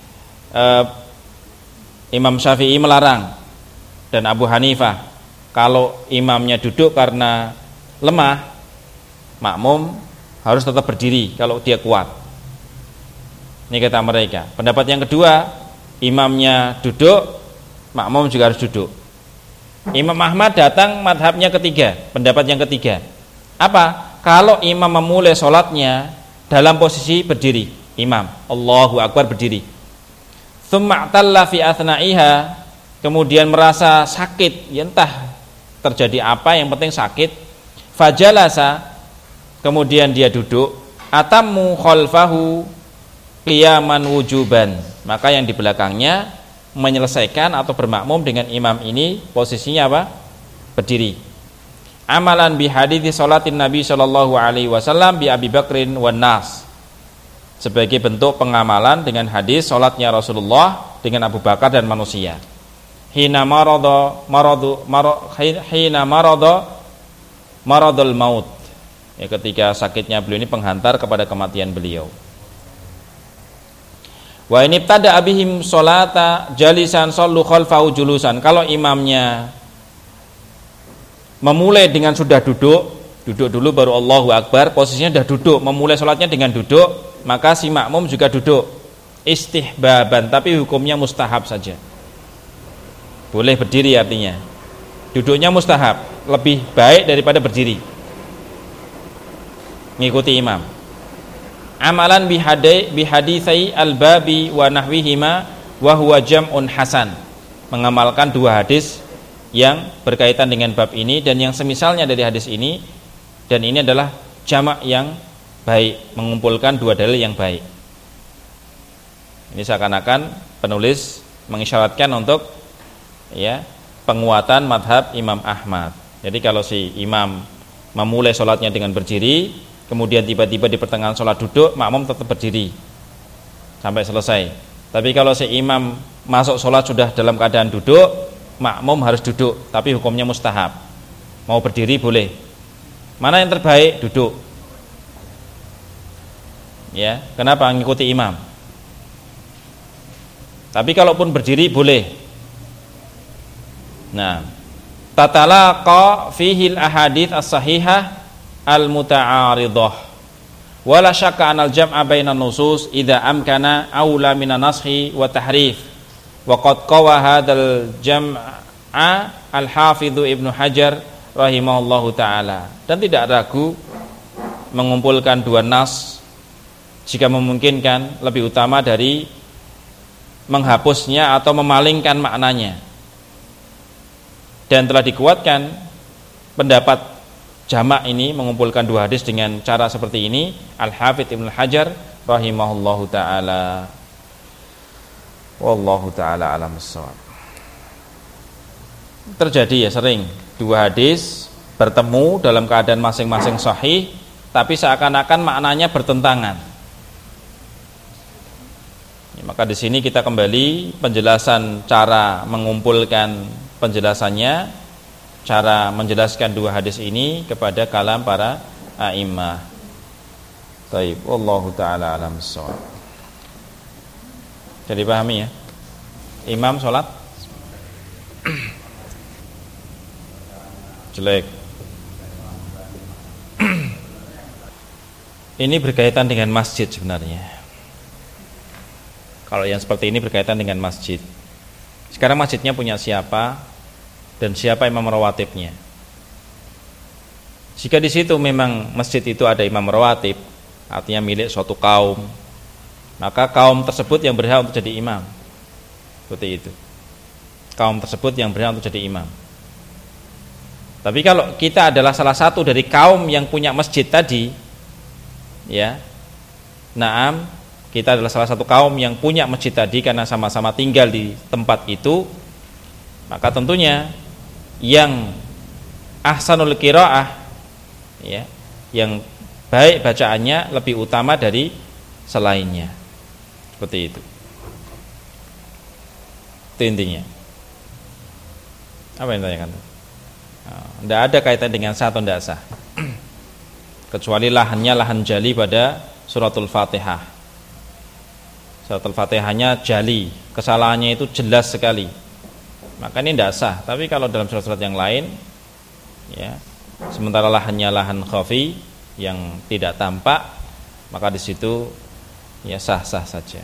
B: Imam Syafi'i melarang dan Abu Hanifah kalau imamnya duduk karena lemah, makmum harus tetap berdiri kalau dia kuat. Ini kata mereka. Pendapat yang kedua, imamnya duduk, makmum juga harus duduk. Imam Ahmad datang madhabnya ketiga, pendapat yang ketiga. Apa? Kalau imam memulai sholatnya dalam posisi berdiri, imam Allahu Akbar berdiri, tsumma talla fi athna'iha, kemudian merasa sakit, ya entah terjadi apa, yang penting sakit, fajalasa, kemudian dia duduk, atammu khalfahu qiyaman wujuban, maka yang di belakangnya menyelesaikan atau bermakmum dengan imam ini posisinya apa? Berdiri. Amalan bi hadithi salatin Nabi sallallahu alaihi wasallam bi Abi Bakrin wan nas, sebagai bentuk pengamalan dengan hadis salatnya Rasulullah dengan Abu Bakar dan manusia. Hina maradul maut, ya, ketika sakitnya beliau ini penghantar kepada kematian beliau. Wa ini tada abihim salata jalisan sallu khalfahu julusan, kalau imamnya memulai dengan sudah duduk dulu baru Allahu Akbar, posisinya sudah duduk, memulai sholatnya dengan duduk, maka si makmum juga duduk istihbaban, tapi hukumnya mustahab saja. Boleh berdiri, artinya duduknya mustahab, lebih baik daripada berdiri, ngikuti imam. Amalan bihaditsai al-babi wa nahwihima wa huwa jam'un hasan, mengamalkan dua hadis yang berkaitan dengan bab ini dan yang semisalnya dari hadis ini, dan ini adalah jamak yang baik, mengumpulkan dua dalil yang baik. Ini seakan-akan penulis mengisyaratkan untuk ya penguatan madhab Imam Ahmad. Jadi kalau si imam memulai sholatnya dengan berdiri, kemudian tiba-tiba di pertengahan sholat duduk, makmum tetap berdiri sampai selesai. Tapi kalau si imam masuk sholat sudah dalam keadaan duduk, makmum harus duduk, tapi hukumnya mustahab. Mau berdiri boleh. Mana yang terbaik? Duduk. Ya, kenapa? Ngikuti imam. Tapi kalaupun berdiri boleh. Nah, tatalaqa fihi al-ahadits as-sahihah al-muta'aridah. Wala syakka anal jam'a bainan nusus idza amkana aula minan naskhi wa tahrif. Waqad qawa hadzal jam'a al-Hafidzu Ibnu Hajar rahimahullahu taala. Dan tidak ragu mengumpulkan dua nas jika memungkinkan lebih utama dari menghapusnya atau memalingkan maknanya. Dan telah dikuatkan pendapat jamak ini, mengumpulkan dua hadis dengan cara seperti ini, Al-Hafidz Ibnu Hajar rahimahullahu taala. Wallahu taala alam bissawab. Terjadi ya sering dua hadis bertemu dalam keadaan masing-masing sahih, tapi seakan-akan maknanya bertentangan. Ya, maka di sini kita kembali penjelasan cara mengumpulkan penjelasannya, cara menjelaskan dua hadis ini kepada kalam para a'immah. Baik, wallahu taala alam bissawab. Jadi pahami ya. Imam sholat jelek. Ini berkaitan dengan masjid sebenarnya. Kalau yang seperti ini berkaitan dengan masjid. Sekarang masjidnya punya siapa dan siapa imam rawatibnya. Jika di situ memang masjid itu ada imam rawatib, artinya milik suatu kaum, maka kaum tersebut yang berhak untuk jadi imam. Seperti itu. Kaum tersebut yang berhak untuk jadi imam. Tapi kalau kita adalah salah satu dari kaum yang punya masjid tadi, ya, naam, kita adalah salah satu kaum yang punya masjid tadi karena sama-sama tinggal di tempat itu, maka tentunya yang ahsanul qiraah, ya, yang baik bacaannya lebih utama dari selainnya. Seperti itu. Itu intinya. Apa yang ditanyakan? Tidak ada kaitan dengan sah atau tidak sah. Kecuali lahannya lahan jali pada suratul Fatihah. Suratul Fatihahnya jali, kesalahannya itu jelas sekali, maka ini tidak sah. Tapi kalau dalam surat-surat yang lain, ya, sementara lahannya lahan khafi yang tidak tampak, maka di situ ya sah-sah saja.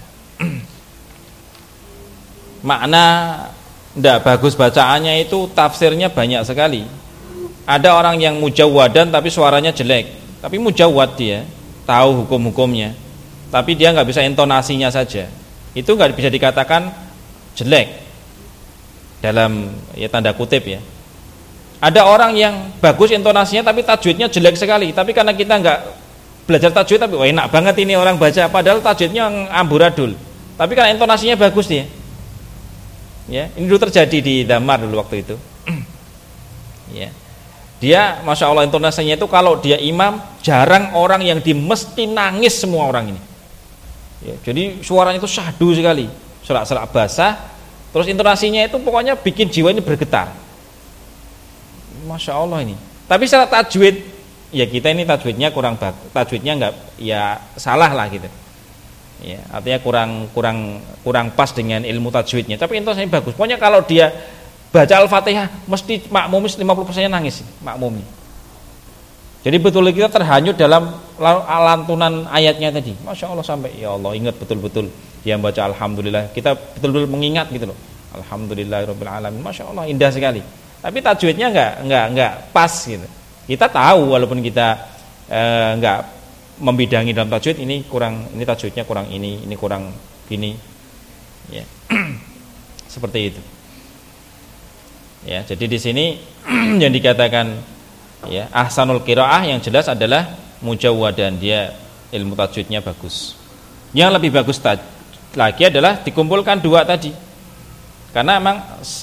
B: Makna tidak bagus bacaannya itu tafsirnya banyak sekali. Ada orang yang mujawwadan tapi suaranya jelek, tapi mujawwad dia, tahu hukum-hukumnya, tapi dia nggak bisa intonasinya saja, itu nggak bisa dikatakan jelek dalam ya tanda kutip ya. Ada orang yang bagus intonasinya tapi tajwidnya jelek sekali, tapi karena kita nggak belajar tajwid, tapi wah enak banget ini orang baca, padahal tajwidnya amburadul, tapi karena intonasinya bagus dia. Ya, ini dulu terjadi di Damar dulu waktu itu. Ya, dia masya Allah intonasinya itu kalau dia imam jarang orang yang mesti nangis semua orang ini. Ya, jadi suaranya itu syahdu sekali, serak-serak basah, terus intonasinya itu pokoknya bikin jiwa ini bergetar. Masya Allah ini. Tapi secara tajwid, ya kita ini tajwidnya kurang bagus, tajwidnya enggak, ya salah lah gitu. Ya, artinya kurang pas dengan ilmu tajwidnya. Tapi intonasinya bagus. Pokoknya kalau dia baca Al-Fatihah mesti makmum 50% nangis makmumnya. Jadi betul kita terhanyut dalam lantunan ayatnya tadi. Masya Allah sampai ya Allah ingat betul-betul dia baca alhamdulillah. Kita betul-betul mengingat gitu loh. Alhamdulillahirabbil alamin. Masya Allah indah sekali. Tapi tajwidnya enggak pas gitu. Kita tahu walaupun kita enggak membidangi dalam tajwid, ini tajwidnya kurang ini kurang gini. Ya. Seperti itu. Ya, jadi di sini yang dikatakan ya ahsanul qiraah yang jelas adalah mujawwadan, dia ilmu tajwidnya bagus. Yang lebih bagus lagi adalah dikumpulkan dua tadi. Karena memang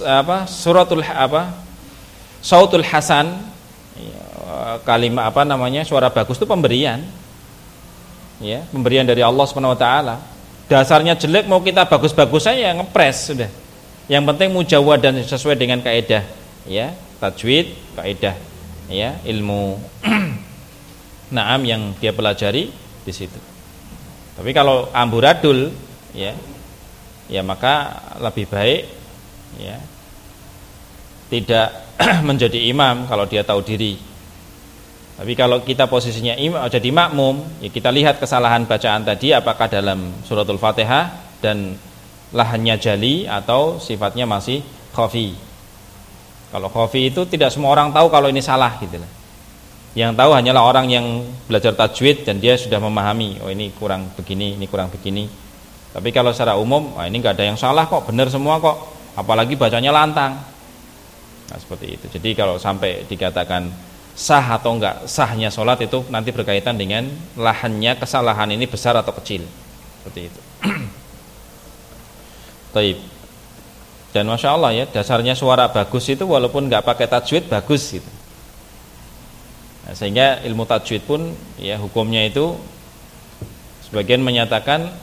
B: sautul hasan, kalimat suara bagus itu pemberian. Ya, pemberian dari Allah Subhanahu wa taala. Dasarnya jelek mau kita bagus-bagus saja ngepres sudah. Yang penting mujawwad dan sesuai dengan kaidah ya, tajwid, kaidah ya, ilmu naam yang dia pelajari di situ. Tapi kalau amburadul ya maka lebih baik ya tidak menjadi imam kalau dia tahu diri. Tapi kalau kita posisinya imam jadi makmum, ya kita lihat kesalahan bacaan tadi apakah dalam suratul Fatihah dan lahannya jali atau sifatnya masih khafi. Kalau khafi itu tidak semua orang tahu kalau ini salah gitu lah. Yang tahu hanyalah orang yang belajar tajwid dan dia sudah memahami, oh ini kurang begini, ini kurang begini. Tapi kalau secara umum, ini enggak ada yang salah kok, benar semua kok. Apalagi bacanya lantang. Nah, seperti itu. Jadi kalau sampai dikatakan sah atau enggak sahnya sholat itu nanti berkaitan dengan lahannya kesalahan ini besar atau kecil, seperti itu. Taib. Dan masya Allah ya, dasarnya suara bagus itu walaupun nggak pakai tajwid bagus gitu. Nah, sehingga ilmu tajwid pun ya hukumnya itu sebagian menyatakan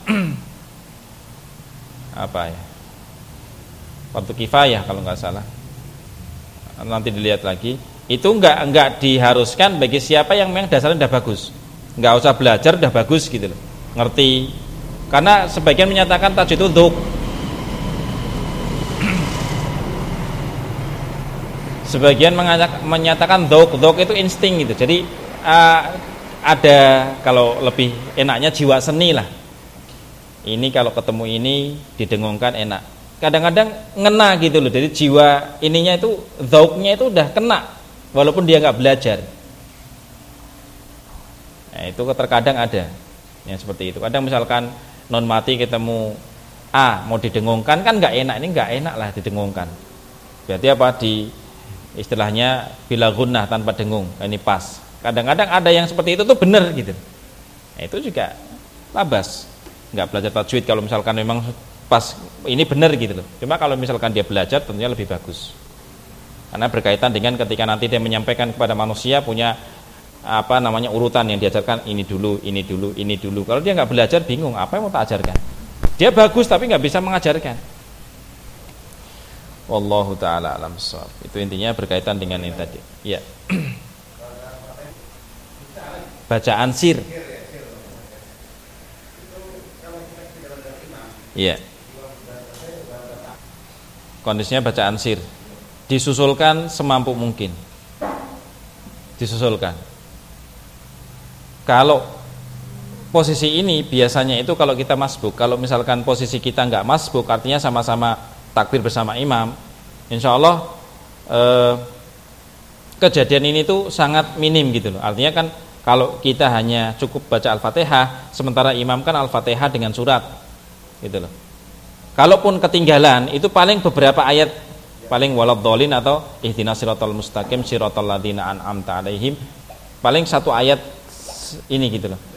B: apa ya, fardu kifayah kalau nggak salah. Nanti dilihat lagi. Itu nggak diharuskan bagi siapa yang memang dasarnya udah bagus. Nggak usah belajar udah bagus gitu loh, ngerti. Karena sebagian menyatakan tajwid itu dzauq. Sebagian menyatakan dzauq itu insting gitu. Jadi ada kalau lebih enaknya jiwa seni lah. Ini kalau ketemu ini didengungkan enak. Kadang-kadang ngena gitu loh. Jadi jiwa ininya itu dzauqnya itu udah kena walaupun dia nggak belajar. Nah, itu terkadang ada yang seperti itu. Kadang misalkan non mati ketemu A mau didengungkan kan nggak enak, ini nggak enak lah didengungkan. Berarti apa di istilahnya bila gunnah tanpa dengung, ini pas. Kadang-kadang ada yang seperti itu tuh benar gitu. Nah, itu juga labas. Nggak belajar tajwid kalau misalkan memang pas ini benar gitu loh. Cuma kalau misalkan dia belajar tentunya lebih bagus. Karena berkaitan dengan ketika nanti dia menyampaikan kepada manusia punya apa namanya urutan yang diajarkan ini dulu, ini dulu, ini dulu. Kalau dia nggak belajar bingung apa yang mau tak ajarkan. Dia bagus tapi nggak bisa mengajarkan. Wallahu taala alam shawab. Itu intinya berkaitan dengan ini tadi. Ya. Bacaan sir. Iya. Kondisinya bacaan sir. Disusulkan semampu mungkin. Disusulkan. Kalau posisi ini biasanya itu kalau kita masbuk, kalau misalkan posisi kita nggak masbuk, artinya sama-sama takbir bersama imam, insya Allah kejadian ini tuh sangat minim gitu loh. Artinya kan kalau kita hanya cukup baca Al-Fatihah, sementara imam kan Al-Fatihah dengan surat, gitu loh. Kalaupun ketinggalan, itu paling beberapa ayat, paling waladhdallin atau ihdinas siratal mustaqim siratal ladzina an'amta 'alaihim, paling satu ayat ini gitu loh.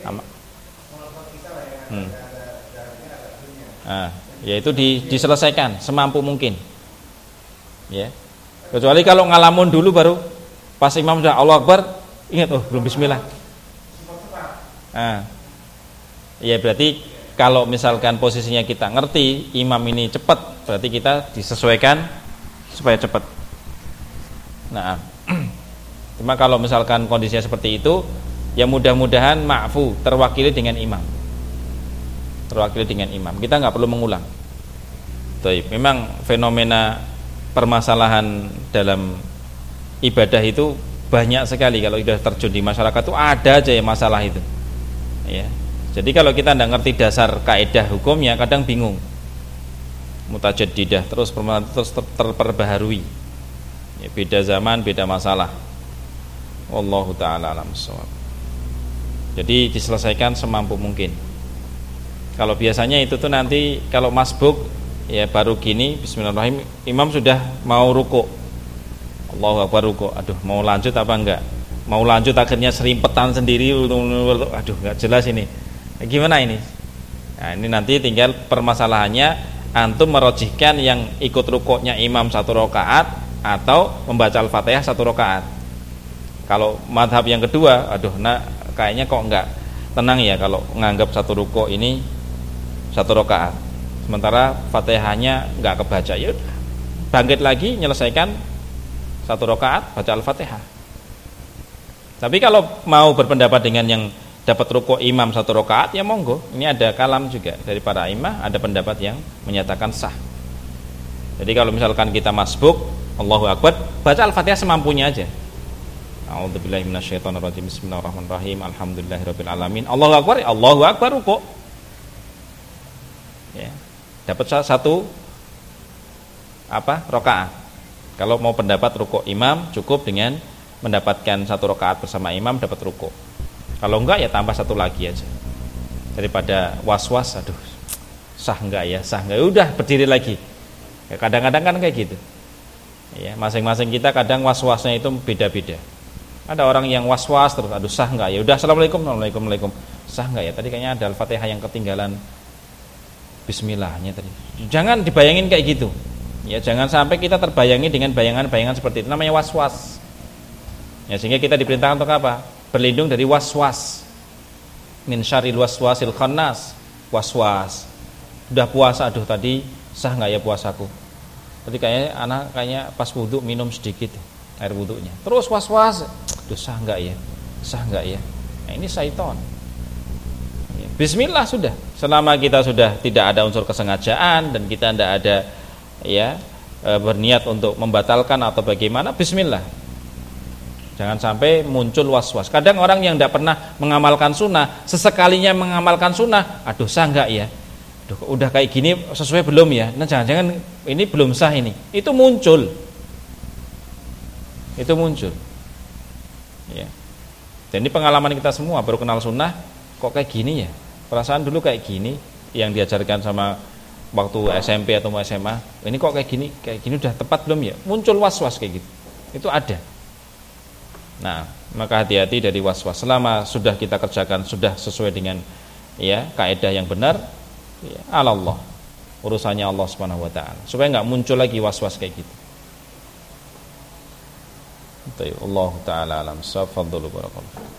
B: Nah, yaitu diselesaikan semampu mungkin. Ya. Kecuali kalau ngalamun dulu baru pas imam sudah Allahu Akbar, ingat oh belum bismillah. Nah. Ya berarti kalau misalkan posisinya kita ngerti imam ini cepat, berarti kita disesuaikan supaya cepat. Nah, cuma kalau misalkan kondisinya seperti itu, ya mudah-mudahan ma'fu, terwakili dengan imam. Terwakili dengan imam. Kita nggak perlu mengulang. Baik, memang fenomena permasalahan dalam ibadah itu banyak sekali. Kalau sudah terjun di masyarakat itu ada aja ya masalah itu. Ya. Jadi kalau kita tidak ngerti dasar kaidah hukumnya, kadang bingung. Mutajaddidah terus terperbaharui. Ya, beda zaman, beda masalah. Wallahu taala alam shawab. Jadi diselesaikan semampu mungkin. Kalau biasanya itu tuh nanti kalau masbuk ya baru gini bismillahirrahmanirrahim imam sudah mau ruku. Allahu akbar ruku. Aduh, mau lanjut apa enggak? Mau lanjut akhirnya serimpetan sendiri. Aduh, enggak jelas ini. Gimana ini? Nah, ini nanti tinggal permasalahannya antum merojihkan yang ikut rukuknya imam satu rakaat atau membaca Al-Fatihah satu rakaat. Kalau madhab yang kedua, aduh, nah kayaknya kok enggak tenang ya kalau nganggap satu rukuk ini satu rakaat, sementara Fatihahnya enggak kebaca. Ya udah, bangkit lagi menyelesaikan satu rakaat baca Al-Fatihah. Tapi kalau mau berpendapat dengan yang dapat rukuk imam satu rakaat, ya monggo. Ini ada kalam juga dari para imam, ada pendapat yang menyatakan sah. Jadi kalau misalkan kita masbuk, Allahu akbar, baca Al-Fatihah semampunya aja. A'udzubillahi minasyaitonirrajim. Bismillahirrahmanirrahim. Alhamdulillahirabbil alamin. Allahu akbar rukuk. Ya. Dapat satu rakaat. Kalau mau pendapat rukuk imam cukup dengan mendapatkan satu rakaat bersama imam dapat rukuk. Kalau enggak ya tambah satu lagi aja. Daripada was-was, aduh, sah enggak ya? Udah berdiri lagi. Ya, kadang-kadang kan kayak gitu. Ya, masing-masing kita kadang was-wasnya itu beda-beda. Ada orang yang was-was terus, aduh sah enggak ya? Udah assalamualaikum, waalaikumsalam. Sah enggak ya? Tadi kayaknya ada Al-Fatihah yang ketinggalan. bismillahnya tadi. Jangan dibayangin kayak gitu. Ya, jangan sampai kita terbayangi dengan bayangan-bayangan seperti itu. Namanya was-was. Ya, sehingga kita diperintahkan untuk apa? Berlindung dari was-was. Min syarril waswasil khannas. Was-was. Udah puasa, aduh tadi sah enggak ya puasaku? Tadi kayaknya pas wudu minum sedikit air wudunya. Terus was-was, aduh sah enggak ya? Sah enggak ya? Nah, ini syaitan. Ya, bismillah sudah. Selama kita sudah tidak ada unsur kesengajaan dan kita tidak ada berniat untuk membatalkan atau bagaimana, bismillah. Jangan sampai muncul was-was. Kadang orang yang tidak pernah mengamalkan sunnah, sesekalinya mengamalkan sunnah, aduh sah enggak ya? Aduh, udah kayak gini sesuai belum ya? Nah, jangan-jangan ini belum sah ini. Itu muncul. Ya. Dan ini pengalaman kita semua, baru kenal sunnah kok kayak gini ya? Perasaan dulu kayak gini yang diajarkan sama waktu SMP atau SMA, ini kok kayak gini udah tepat belum ya? Muncul was-was kayak gitu. Itu ada. Nah, maka hati-hati dari was-was. Selama sudah kita kerjakan sudah sesuai dengan kaidah yang benar, Allah. Urusannya Allah Subhanahu wa taala. Supaya enggak muncul lagi was-was kayak gitu. Allah taala alam. Safadhulu barakallahu.